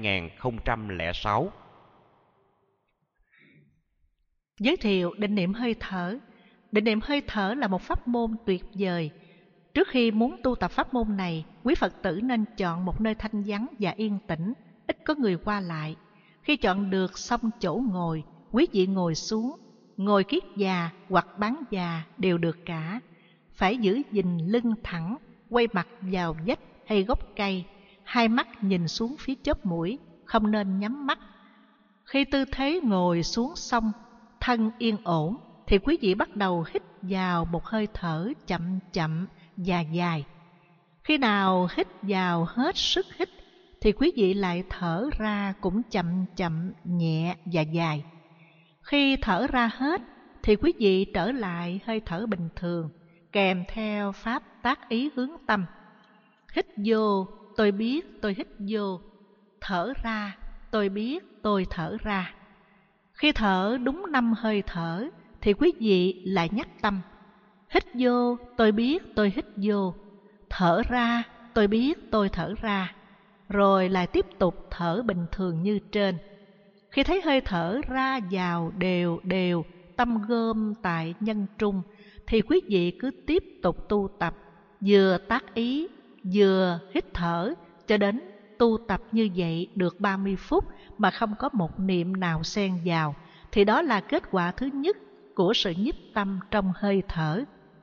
[SPEAKER 1] 2006.
[SPEAKER 2] Giới thiệu định niệm hơi thở. Định niệm hơi thở là một pháp môn tuyệt vời. Trước khi muốn tu tập pháp môn này, quý Phật tử nên chọn một nơi thanh vắng và yên tĩnh, ít có người qua lại. Khi chọn được xong chỗ ngồi, quý vị ngồi xuống, ngồi kiết già hoặc bán già đều được cả. Phải giữ gìn lưng thẳng, quay mặt vào vách hay gốc cây, hai mắt nhìn xuống phía chóp mũi, không nên nhắm mắt. Khi tư thế ngồi xuống xong, thân yên ổn, thì quý vị bắt đầu hít vào một hơi thở chậm chậm và dài. Khi nào hít vào hết sức hít, thì quý vị lại thở ra cũng chậm chậm, nhẹ và dài. Khi thở ra hết, thì quý vị trở lại hơi thở bình thường, kèm theo pháp tác ý hướng tâm. Hít vô, tôi biết tôi hít vô. Thở ra, tôi biết tôi thở ra. Khi thở đúng 5 hơi thở, thì quý vị lại nhắc tâm. Hít vô, tôi biết tôi hít vô. Thở ra, tôi biết tôi thở ra. Rồi lại tiếp tục thở bình thường như trên. Khi thấy hơi thở ra vào đều đều, tâm gom tại nhân trung, thì quý vị cứ tiếp tục tu tập, vừa tác ý, vừa hít thở, cho đến tu tập như vậy được 30 phút mà không có một niệm nào xen vào, thì đó là kết quả thứ nhất của sự nhiếp tâm trong hơi thở.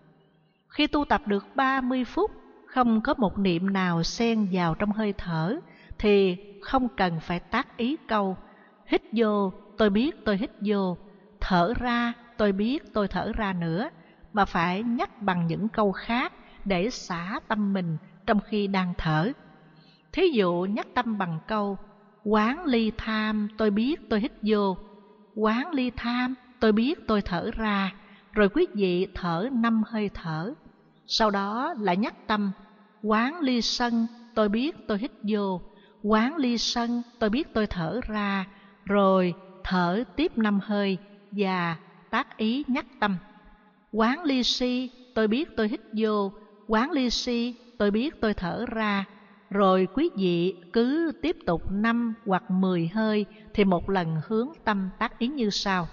[SPEAKER 2] Khi tu tập được 30 phút, không có một niệm nào xen vào trong hơi thở, thì không cần phải tác ý câu hít vô, tôi biết tôi hít vô, thở ra, tôi biết tôi thở ra nữa, mà phải nhắc bằng những câu khác để xả tâm mình trong khi đang thở. Thí dụ nhắc tâm bằng câu quán ly tham, tôi biết tôi hít vô, quán ly tham, tôi biết tôi thở ra, rồi quý vị thở 5 hơi thở. Sau đó lại nhắc tâm quán ly sân, tôi biết tôi hít vô, quán ly sân, tôi biết tôi thở ra, rồi thở tiếp 5 hơi và tác ý nhắc tâm quán ly si, tôi biết tôi hít vô, quán ly si, tôi biết tôi thở ra. Rồi quý vị cứ tiếp tục 5 hoặc 10 hơi thì một lần hướng tâm tác ý như sau.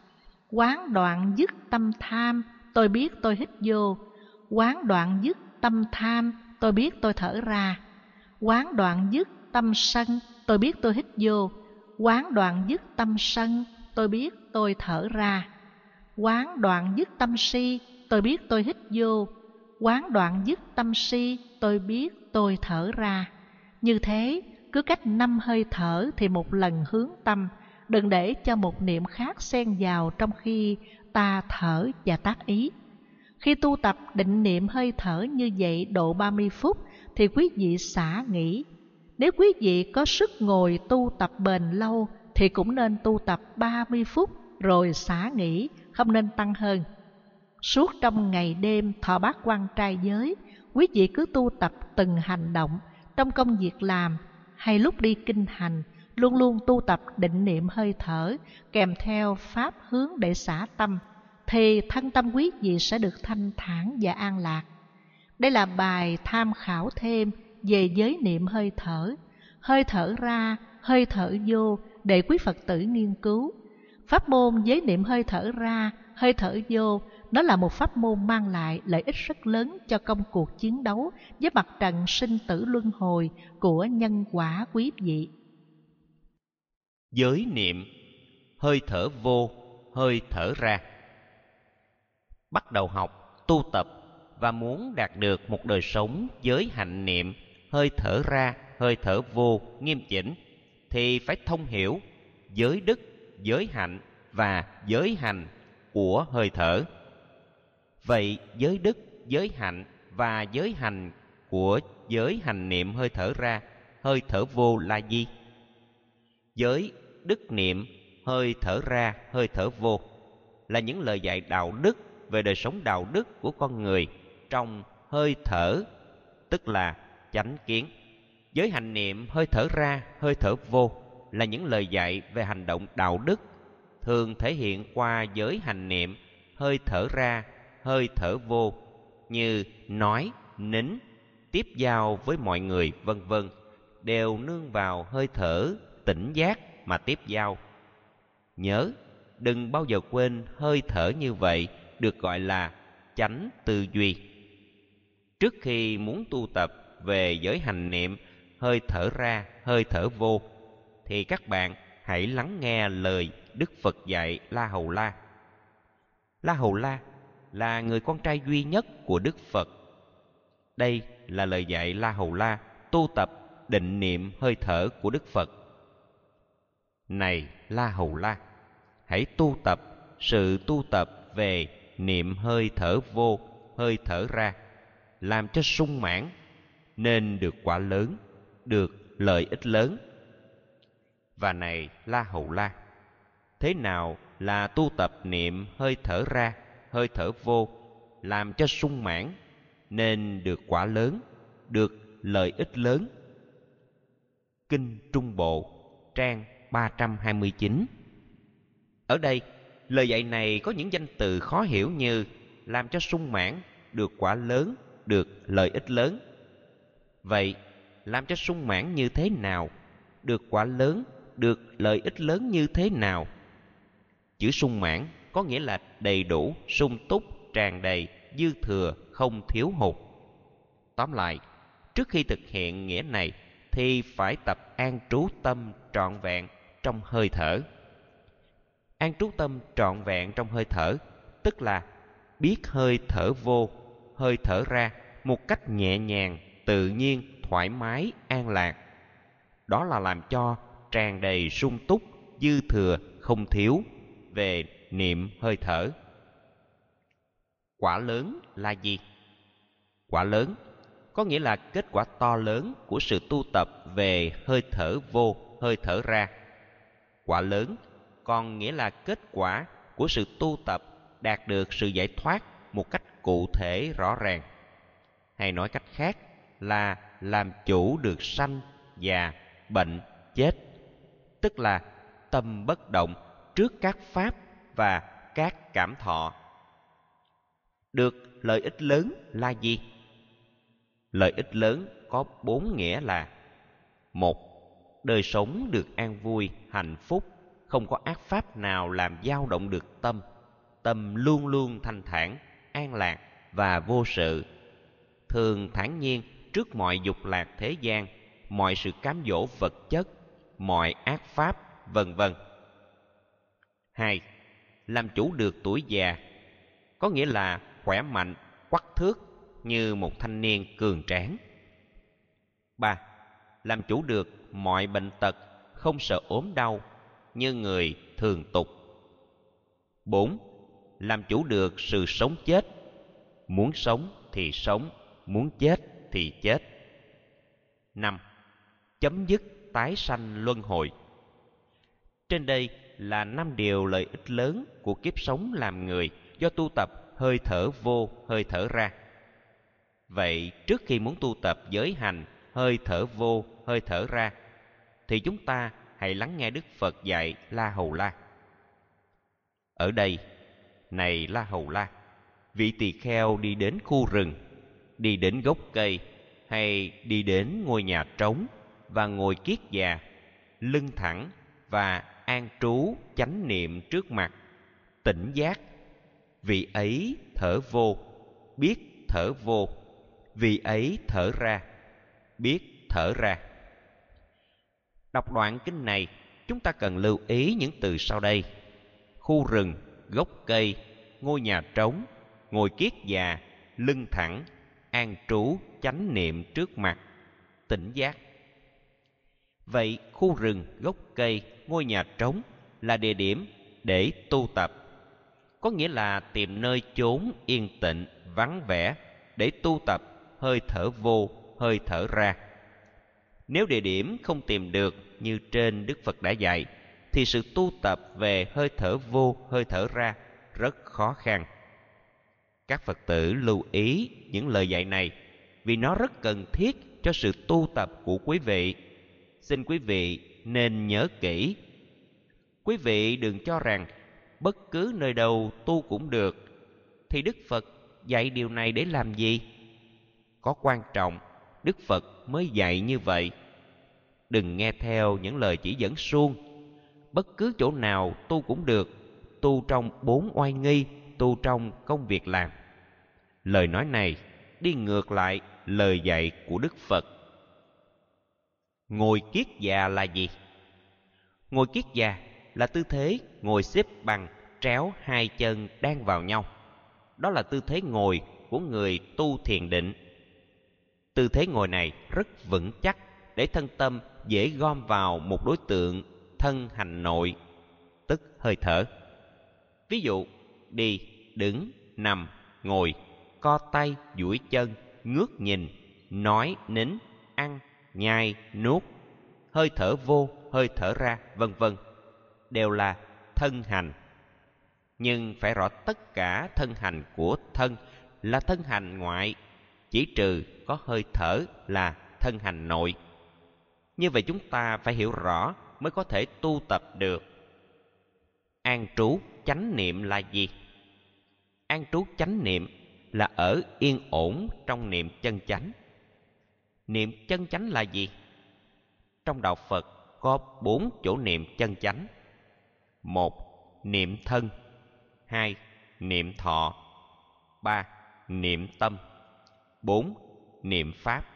[SPEAKER 2] Quán đoạn dứt tâm tham, tôi biết tôi hít vô, quán đoạn dứt tâm tham, tôi biết tôi thở ra. Quán đoạn dứt tâm sân, tôi biết tôi hít vô, quán đoạn dứt tâm sân, tôi biết tôi thở ra. Quán đoạn dứt tâm si, tôi biết tôi hít vô, quán đoạn dứt tâm si, tôi biết tôi thở ra. Như thế, cứ cách 5 hơi thở thì một lần hướng tâm, đừng để cho một niệm khác xen vào trong khi ta thở và tác ý. Khi tu tập định niệm hơi thở như vậy độ 30 phút thì quý vị xả nghỉ. Nếu quý vị có sức ngồi tu tập bền lâu thì cũng nên tu tập 30 phút rồi xả nghỉ, không nên tăng hơn. Suốt trong ngày đêm thọ bát quan trai giới, quý vị cứ tu tập từng hành động, trong công việc làm hay lúc đi kinh hành, luôn luôn tu tập định niệm hơi thở, kèm theo pháp hướng để xả tâm, thì thân tâm quý vị sẽ được thanh thản và an lạc. Đây là bài tham khảo thêm về giới niệm hơi thở ra, hơi thở vô để quý Phật tử nghiên cứu. Pháp môn giới niệm hơi thở ra, hơi thở vô, đó là một pháp môn mang lại lợi ích rất lớn cho công cuộc chiến đấu với mặt trận sinh tử luân hồi của nhân quả quý vị.
[SPEAKER 1] Giới niệm hơi thở vô, hơi thở ra. Bắt đầu học, tu tập và muốn đạt được một đời sống giới hạnh niệm hơi thở ra, hơi thở vô nghiêm chỉnh thì phải thông hiểu giới đức, giới hạnh và giới hành của hơi thở. Vậy giới đức, giới hạnh và giới hành của giới hành niệm hơi thở ra, hơi thở vô là gì? Giới đức niệm hơi thở ra, hơi thở vô là những lời dạy đạo đức về đời sống đạo đức của con người trong hơi thở, tức là chánh kiến. Giới hành niệm hơi thở ra, hơi thở vô là những lời dạy về hành động đạo đức, thường thể hiện qua giới hành niệm hơi thở ra, hơi thở vô, như nói, nín, tiếp giao với mọi người, vân vân, đều nương vào hơi thở tỉnh giác mà tiếp giao. Nhớ, đừng bao giờ quên hơi thở như vậy được gọi là chánh tư duy. Trước khi muốn tu tập về giới hành niệm hơi thở ra, hơi thở vô, thì các bạn hãy lắng nghe lời Đức Phật dạy La Hầu La. La Hầu La là người con trai duy nhất của Đức Phật. Đây là lời dạy La Hầu La tu tập định niệm hơi thở của Đức Phật. Này La Hầu La, hãy tu tập sự tu tập về niệm hơi thở vô, hơi thở ra, làm cho sung mãn, nên được quả lớn, được lợi ích lớn. Và này La Hầu La, thế nào là tu tập niệm hơi thở ra, hơi thở vô, làm cho sung mãn, nên được quả lớn, được lợi ích lớn? Kinh Trung Bộ, trang 329. Ở đây, lời dạy này có những danh từ khó hiểu như làm cho sung mãn, được quả lớn, được lợi ích lớn. Vậy, làm cho sung mãn như thế nào? Được quả lớn, được lợi ích lớn như thế nào? Chữ sung mãn có nghĩa là đầy đủ, sung túc, tràn đầy, dư thừa, không thiếu hụt. Tóm lại, trước khi thực hiện nghĩa này thì phải tập an trú tâm trọn vẹn trong hơi thở. An trú tâm trọn vẹn trong hơi thở tức là biết hơi thở vô, hơi thở ra một cách nhẹ nhàng, tự nhiên, thoải mái, an lạc. Đó là làm cho tràn đầy sung túc, dư thừa, không thiếu về niệm hơi thở. Quả lớn là gì? Quả lớn có nghĩa là kết quả to lớn của sự tu tập về hơi thở vô, hơi thở ra. Quả lớn còn nghĩa là kết quả của sự tu tập đạt được sự giải thoát một cách cụ thể rõ ràng. Hay nói cách khác là làm chủ được sanh, già, bệnh, chết. Tức là tâm bất động trước các pháp và các cảm thọ. Được lợi ích lớn là gì? Lợi ích lớn có 4 nghĩa là: 1. Đời sống được an vui, hạnh phúc, không có ác pháp nào làm dao động được tâm. Tâm luôn luôn thanh thản, an lạc và vô sự. Thường thản nhiên trước mọi dục lạc thế gian, mọi sự cám dỗ vật chất, mọi ác pháp, vân vân. 2. Làm chủ được tuổi già, có nghĩa là khỏe mạnh, quắc thước như một thanh niên cường tráng. 3. Làm chủ được mọi bệnh tật, không sợ ốm đau như người thường tục. 4. Làm chủ được sự sống chết, muốn sống thì sống, muốn chết thì chết. 5. Chấm dứt tái sanh luân hồi. Trên đây là 5 điều lợi ích lớn của kiếp sống làm người do tu tập hơi thở vô, hơi thở ra. Vậy trước khi muốn tu tập giới hành hơi thở vô, hơi thở ra, thì chúng ta hãy lắng nghe Đức Phật dạy La Hầu La. Ở đây, này La Hầu La, vị tỳ kheo đi đến khu rừng, đi đến gốc cây, hay đi đến ngôi nhà trống và ngồi kiết già, lưng thẳng và an trú chánh niệm trước mặt, tỉnh giác. Vị ấy thở vô, biết thở vô. Vị ấy thở ra, biết thở ra. Đọc đoạn kinh này, chúng ta cần lưu ý những từ sau đây: khu rừng, gốc cây, ngôi nhà trống, ngồi kiết già, lưng thẳng, an trú chánh niệm trước mặt, tỉnh giác. Vậy khu rừng, gốc cây, ngôi nhà trống là địa điểm để tu tập, có nghĩa là tìm nơi chốn yên tĩnh, vắng vẻ để tu tập hơi thở vô, hơi thở ra. Nếu địa điểm không tìm được như trên Đức Phật đã dạy, thì sự tu tập về hơi thở vô, hơi thở ra rất khó khăn. Các Phật tử lưu ý những lời dạy này vì nó rất cần thiết cho sự tu tập của quý vị. Xin quý vị nên nhớ kỹ. Quý vị đừng cho rằng bất cứ nơi đâu tu cũng được. Thì Đức Phật dạy điều này để làm gì? Có quan trọng Đức Phật mới dạy như vậy. Đừng nghe theo những lời chỉ dẫn suông. Bất cứ chỗ nào tu cũng được, tu trong 4 oai nghi tu trong công việc làm. Lời nói này đi ngược lại lời dạy của Đức Phật. Ngồi kiết già là gì? Ngồi kiết già là tư thế ngồi xếp bằng, tréo hai chân đan vào nhau. Đó là tư thế ngồi của người tu thiền định. Tư thế ngồi này rất vững chắc để thân tâm dễ gom vào một đối tượng thân hành nội, tức hơi thở. Ví dụ, đi, đứng, nằm, ngồi, co tay, duỗi chân, ngước nhìn, nói, nín, ăn, nhai, nuốt, hơi thở vô, hơi thở ra, vân vân, đều là thân hành. Nhưng phải rõ tất cả thân hành của thân là thân hành ngoại, chỉ trừ có hơi thở là thân hành nội. Như vậy chúng ta phải hiểu rõ mới có thể tu tập được. An trú chánh niệm là gì? An trú chánh niệm là ở yên ổn trong niệm chân chánh. Niệm chân chánh là gì? Trong đạo Phật có 4 chỗ niệm chân chánh. 1. Niệm thân. 2. Niệm thọ. 3. Niệm tâm. 4. Niệm pháp.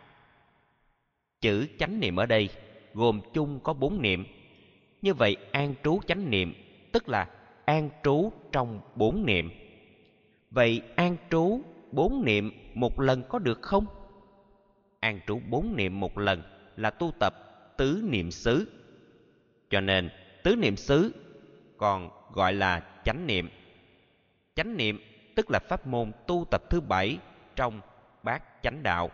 [SPEAKER 1] Chữ chánh niệm ở đây gồm chung có 4 niệm. Như vậy an trú chánh niệm tức là an trú trong 4 niệm. Vậy an trú 4 niệm một lần có được không? An trú 4 niệm một lần là tu tập tứ niệm xứ. Cho nên tứ niệm xứ còn gọi là chánh niệm. Chánh niệm tức là pháp môn tu tập thứ 7 trong bát chánh đạo.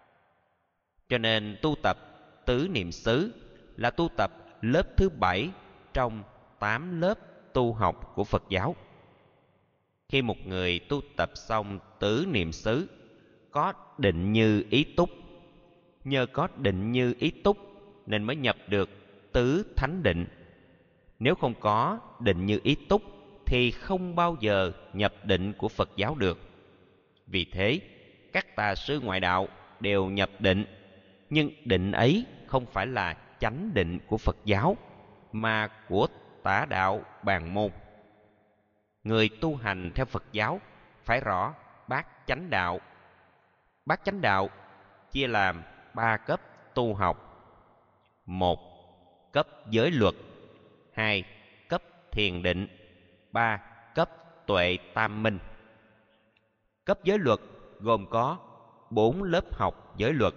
[SPEAKER 1] Cho nên tu tập tứ niệm xứ là tu tập lớp thứ 7 trong 8 lớp tu học của Phật giáo. Khi một người tu tập xong tứ niệm xứ, có định như ý túc. Nhờ có định như ý túc nên mới nhập được tứ thánh định. Nếu không có định như ý túc thì không bao giờ nhập định của Phật giáo được. Vì thế, các tà sư ngoại đạo đều nhập định, nhưng định ấy không phải là chánh định của Phật giáo, mà của tả đạo bàn môn. Người tu hành theo Phật giáo phải rõ bát chánh đạo. Bát chánh đạo chia làm 3 cấp tu học. 1. Cấp giới luật. 2. Cấp thiền định. 3. Cấp tuệ tam minh. Cấp giới luật gồm có 4 lớp học giới luật.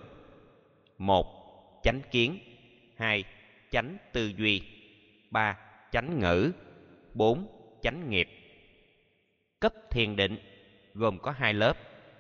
[SPEAKER 1] 1. Chánh kiến. 2. Chánh tư duy. 3. Chánh ngữ. 4. Chánh nghiệp. Cấp thiền định gồm có 2 lớp.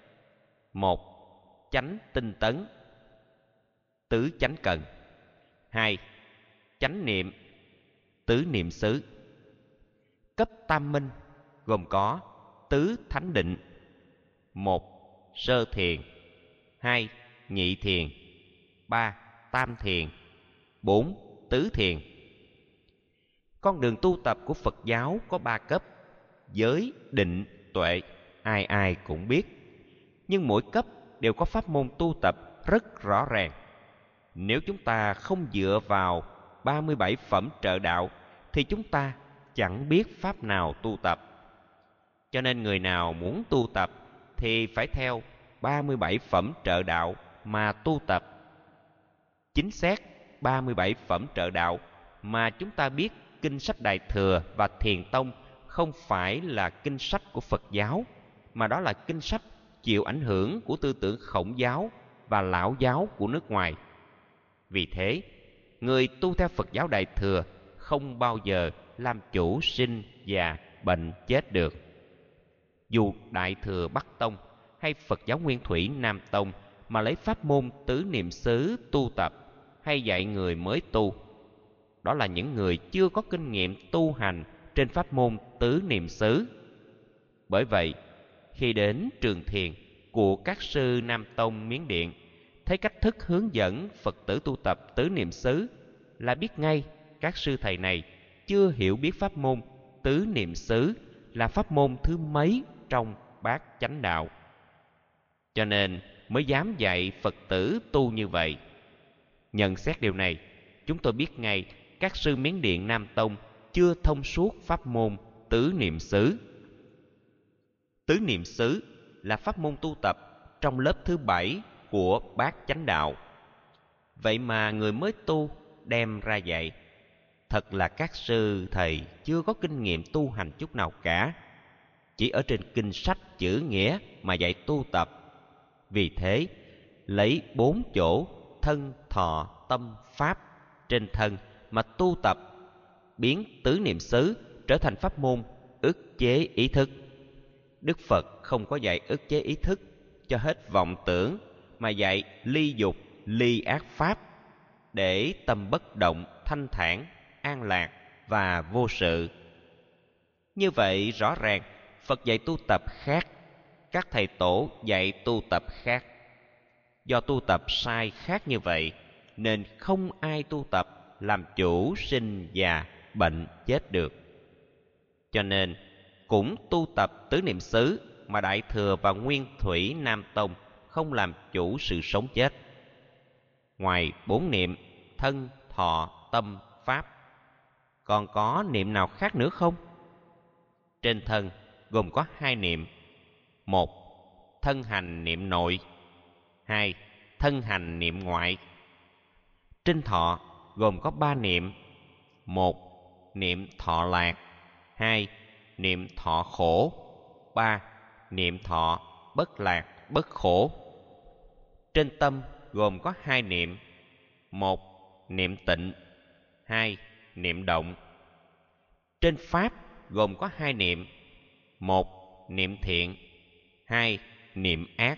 [SPEAKER 1] 1. Chánh tinh tấn, tứ chánh cần. 2. Chánh niệm, tứ niệm xứ. Cấp tam minh gồm có tứ thánh định. 1. Sơ thiền. 2. Nhị thiền. 3. Tam thiền. 4. Tứ thiền. Con đường tu tập của Phật giáo có 3 cấp: giới, định, tuệ, ai ai cũng biết. Nhưng mỗi cấp đều có pháp môn tu tập rất rõ ràng. Nếu chúng ta không dựa vào 37 phẩm trợ đạo thì chúng ta chẳng biết pháp nào tu tập. Cho nên người nào muốn tu tập thì phải theo 37 phẩm trợ đạo mà tu tập. Chính xác 37 phẩm trợ đạo mà chúng ta biết kinh sách Đại Thừa và Thiền Tông không phải là kinh sách của Phật giáo, mà đó là kinh sách chịu ảnh hưởng của tư tưởng Khổng giáo và Lão giáo của nước ngoài. Vì thế, người tu theo Phật giáo Đại Thừa không bao giờ làm chủ sinh già bệnh chết được. Dù Đại Thừa Bắc Tông hay Phật giáo Nguyên Thủy Nam Tông mà lấy pháp môn tứ niệm xứ tu tập hay dạy người mới tu, đó là những người chưa có kinh nghiệm tu hành trên pháp môn tứ niệm xứ. Bởi vậy, khi đến trường thiền của các sư Nam Tông Miến Điện, thấy cách thức hướng dẫn Phật tử tu tập tứ niệm xứ là biết ngay các sư thầy này chưa hiểu biết pháp môn tứ niệm xứ là pháp môn thứ mấy trong bát chánh đạo. Cho nên mới dám dạy Phật tử tu như vậy. Nhận xét điều này, chúng tôi biết ngay các sư Miến Điện Nam Tông chưa thông suốt pháp môn tứ niệm xứ. Tứ niệm xứ là pháp môn tu tập trong lớp thứ 7 của Bát Chánh Đạo. Vậy mà người mới tu đem ra dạy. Thật là các sư thầy chưa có kinh nghiệm tu hành chút nào cả. Chỉ ở trên kinh sách chữ nghĩa mà dạy tu tập. Vì thế, lấy 4 chỗ thân, thọ, tâm, pháp trên thân mà tu tập, biến tứ niệm xứ trở thành pháp môn ức chế ý thức. Đức Phật không có dạy ức chế ý thức cho hết vọng tưởng, mà dạy ly dục, ly ác pháp, để tâm bất động, thanh thản, an lạc và vô sự. Như vậy rõ ràng Phật dạy tu tập khác, các thầy tổ dạy tu tập khác. Do tu tập sai khác như vậy, nên không ai tu tập làm chủ sinh già, bệnh, chết được. Cho nên cũng tu tập tứ niệm xứ mà Đại Thừa và Nguyên Thủy Nam Tông không làm chủ sự sống chết. Ngoài 4 niệm thân, thọ, tâm, pháp, còn có niệm nào khác nữa không? Trên thân gồm có 2 niệm. 1. Thân hành niệm nội. 2. Thân hành niệm ngoại. Trên thọ gồm có 3 niệm. 1. Niệm thọ lạc. 2. Niệm thọ khổ. 3. Niệm thọ bất lạc, bất khổ. Trên tâm gồm có 2 niệm. 1. Niệm tịnh. 2. Niệm động. Trên pháp gồm có 2 niệm. 1. Niệm thiện. 2. Niệm ác.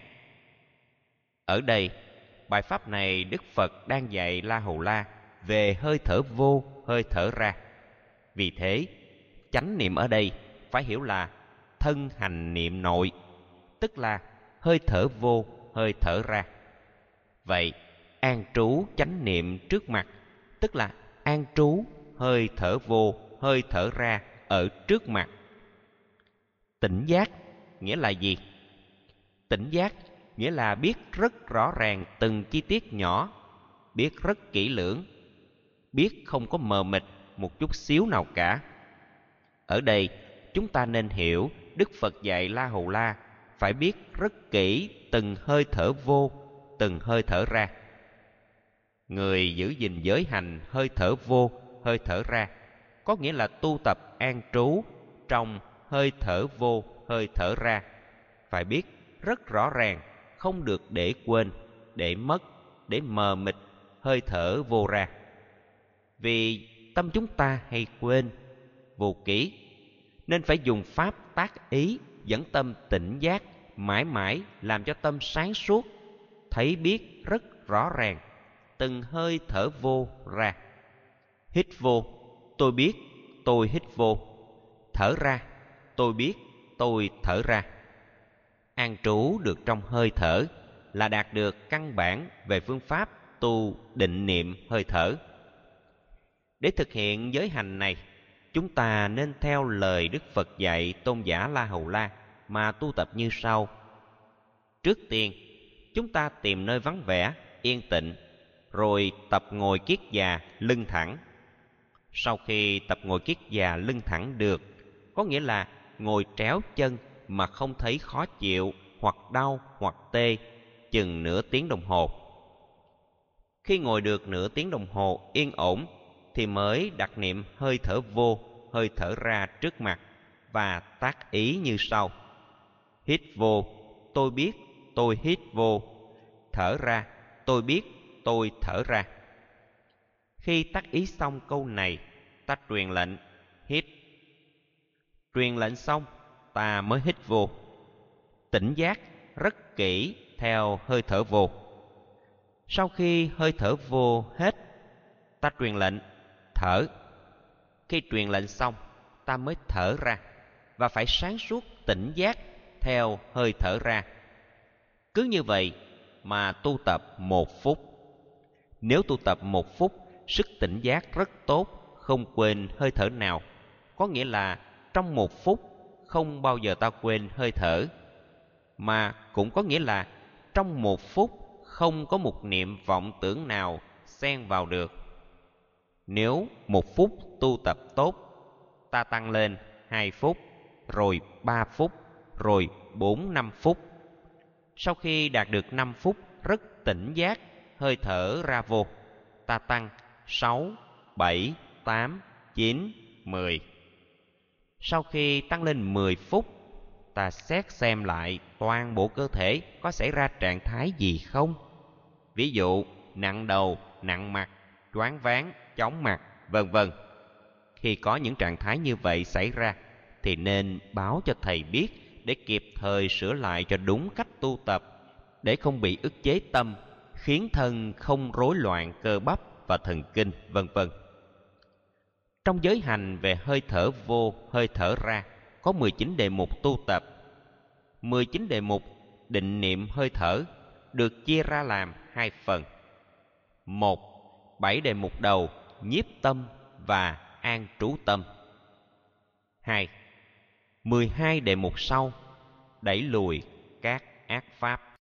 [SPEAKER 1] Ở đây, bài pháp này Đức Phật đang dạy La Hầu La về hơi thở vô, hơi thở ra. Vì thế, chánh niệm ở đây phải hiểu là thân hành niệm nội, tức là hơi thở vô, hơi thở ra. Vậy, an trú chánh niệm trước mặt, tức là an trú hơi thở vô, hơi thở ra ở trước mặt. Tỉnh giác nghĩa là gì? Tỉnh giác nghĩa là biết rất rõ ràng từng chi tiết nhỏ, biết rất kỹ lưỡng, biết không có mờ mịt một chút xíu nào cả. Ở đây, chúng ta nên hiểu Đức Phật dạy La Hầu La phải biết rất kỹ từng hơi thở vô, từng hơi thở ra. Người giữ gìn giới hành hơi thở vô, hơi thở ra, có nghĩa là tu tập an trú trong hơi thở vô, hơi thở ra. Phải biết rất rõ ràng, không được để quên, để mất, để mờ mịt hơi thở vô ra. Vì tâm chúng ta hay quên, vô ký, nên phải dùng pháp tác ý dẫn tâm tỉnh giác, mãi mãi làm cho tâm sáng suốt, thấy biết rất rõ ràng từng hơi thở vô ra. Hít vô, tôi biết tôi hít vô. Thở ra, tôi biết tôi thở ra. An trú được trong hơi thở là đạt được căn bản về phương pháp tu định niệm hơi thở. Để thực hiện giới hành này, chúng ta nên theo lời Đức Phật dạy tôn giả La Hầu La mà tu tập như sau. Trước tiên, chúng ta tìm nơi vắng vẻ, yên tĩnh, rồi tập ngồi kiết già, lưng thẳng. Sau khi tập ngồi kiết già, lưng thẳng được, có nghĩa là ngồi tréo chân mà không thấy khó chịu, hoặc đau, hoặc tê, chừng nửa tiếng đồng hồ. Khi ngồi được nửa tiếng đồng hồ yên ổn, thì mới đặt niệm hơi thở vô, hơi thở ra trước mặt và tác ý như sau. Hít vô, tôi biết tôi hít vô. Thở ra, tôi biết tôi thở ra. Khi tác ý xong câu này, ta truyền lệnh hít. Truyền lệnh xong, ta mới hít vô. Tỉnh giác rất kỹ theo hơi thở vô. Sau khi hơi thở vô hết, ta truyền lệnh thở. Khi truyền lệnh xong, ta mới thở ra, và phải sáng suốt tỉnh giác theo hơi thở ra. Cứ như vậy mà tu tập 1 phút. Nếu tu tập 1 phút, sức tỉnh giác rất tốt, không quên hơi thở nào. Có nghĩa là trong 1 phút không bao giờ ta quên hơi thở. Mà cũng có nghĩa là trong 1 phút không có một niệm vọng tưởng nào xen vào được. Nếu 1 phút tu tập tốt, ta tăng lên 2 phút, rồi 3 phút, rồi 4-5 phút. Sau khi đạt được 5 phút rất tỉnh giác, hơi thở ra vô, ta tăng 6, 7, 8, 9, 10. Sau khi tăng lên 10 phút, ta xét xem lại toàn bộ cơ thể có xảy ra trạng thái gì không. Ví dụ, nặng đầu, nặng mặt, choáng váng, chóng mặt, vân vân. Khi có những trạng thái như vậy xảy ra, thì nên báo cho thầy biết để kịp thời sửa lại cho đúng cách tu tập, để không bị ức chế tâm, khiến thân không rối loạn cơ bắp và thần kinh, vân vân. Trong giới hành về hơi thở vô, hơi thở ra, có 19 đề mục tu tập. 19 đề mục định niệm hơi thở được chia ra làm 2 phần. 1. 7 đề mục đầu nhiếp tâm và an trú tâm. 2. 12 đề mục sau đẩy lùi các ác pháp.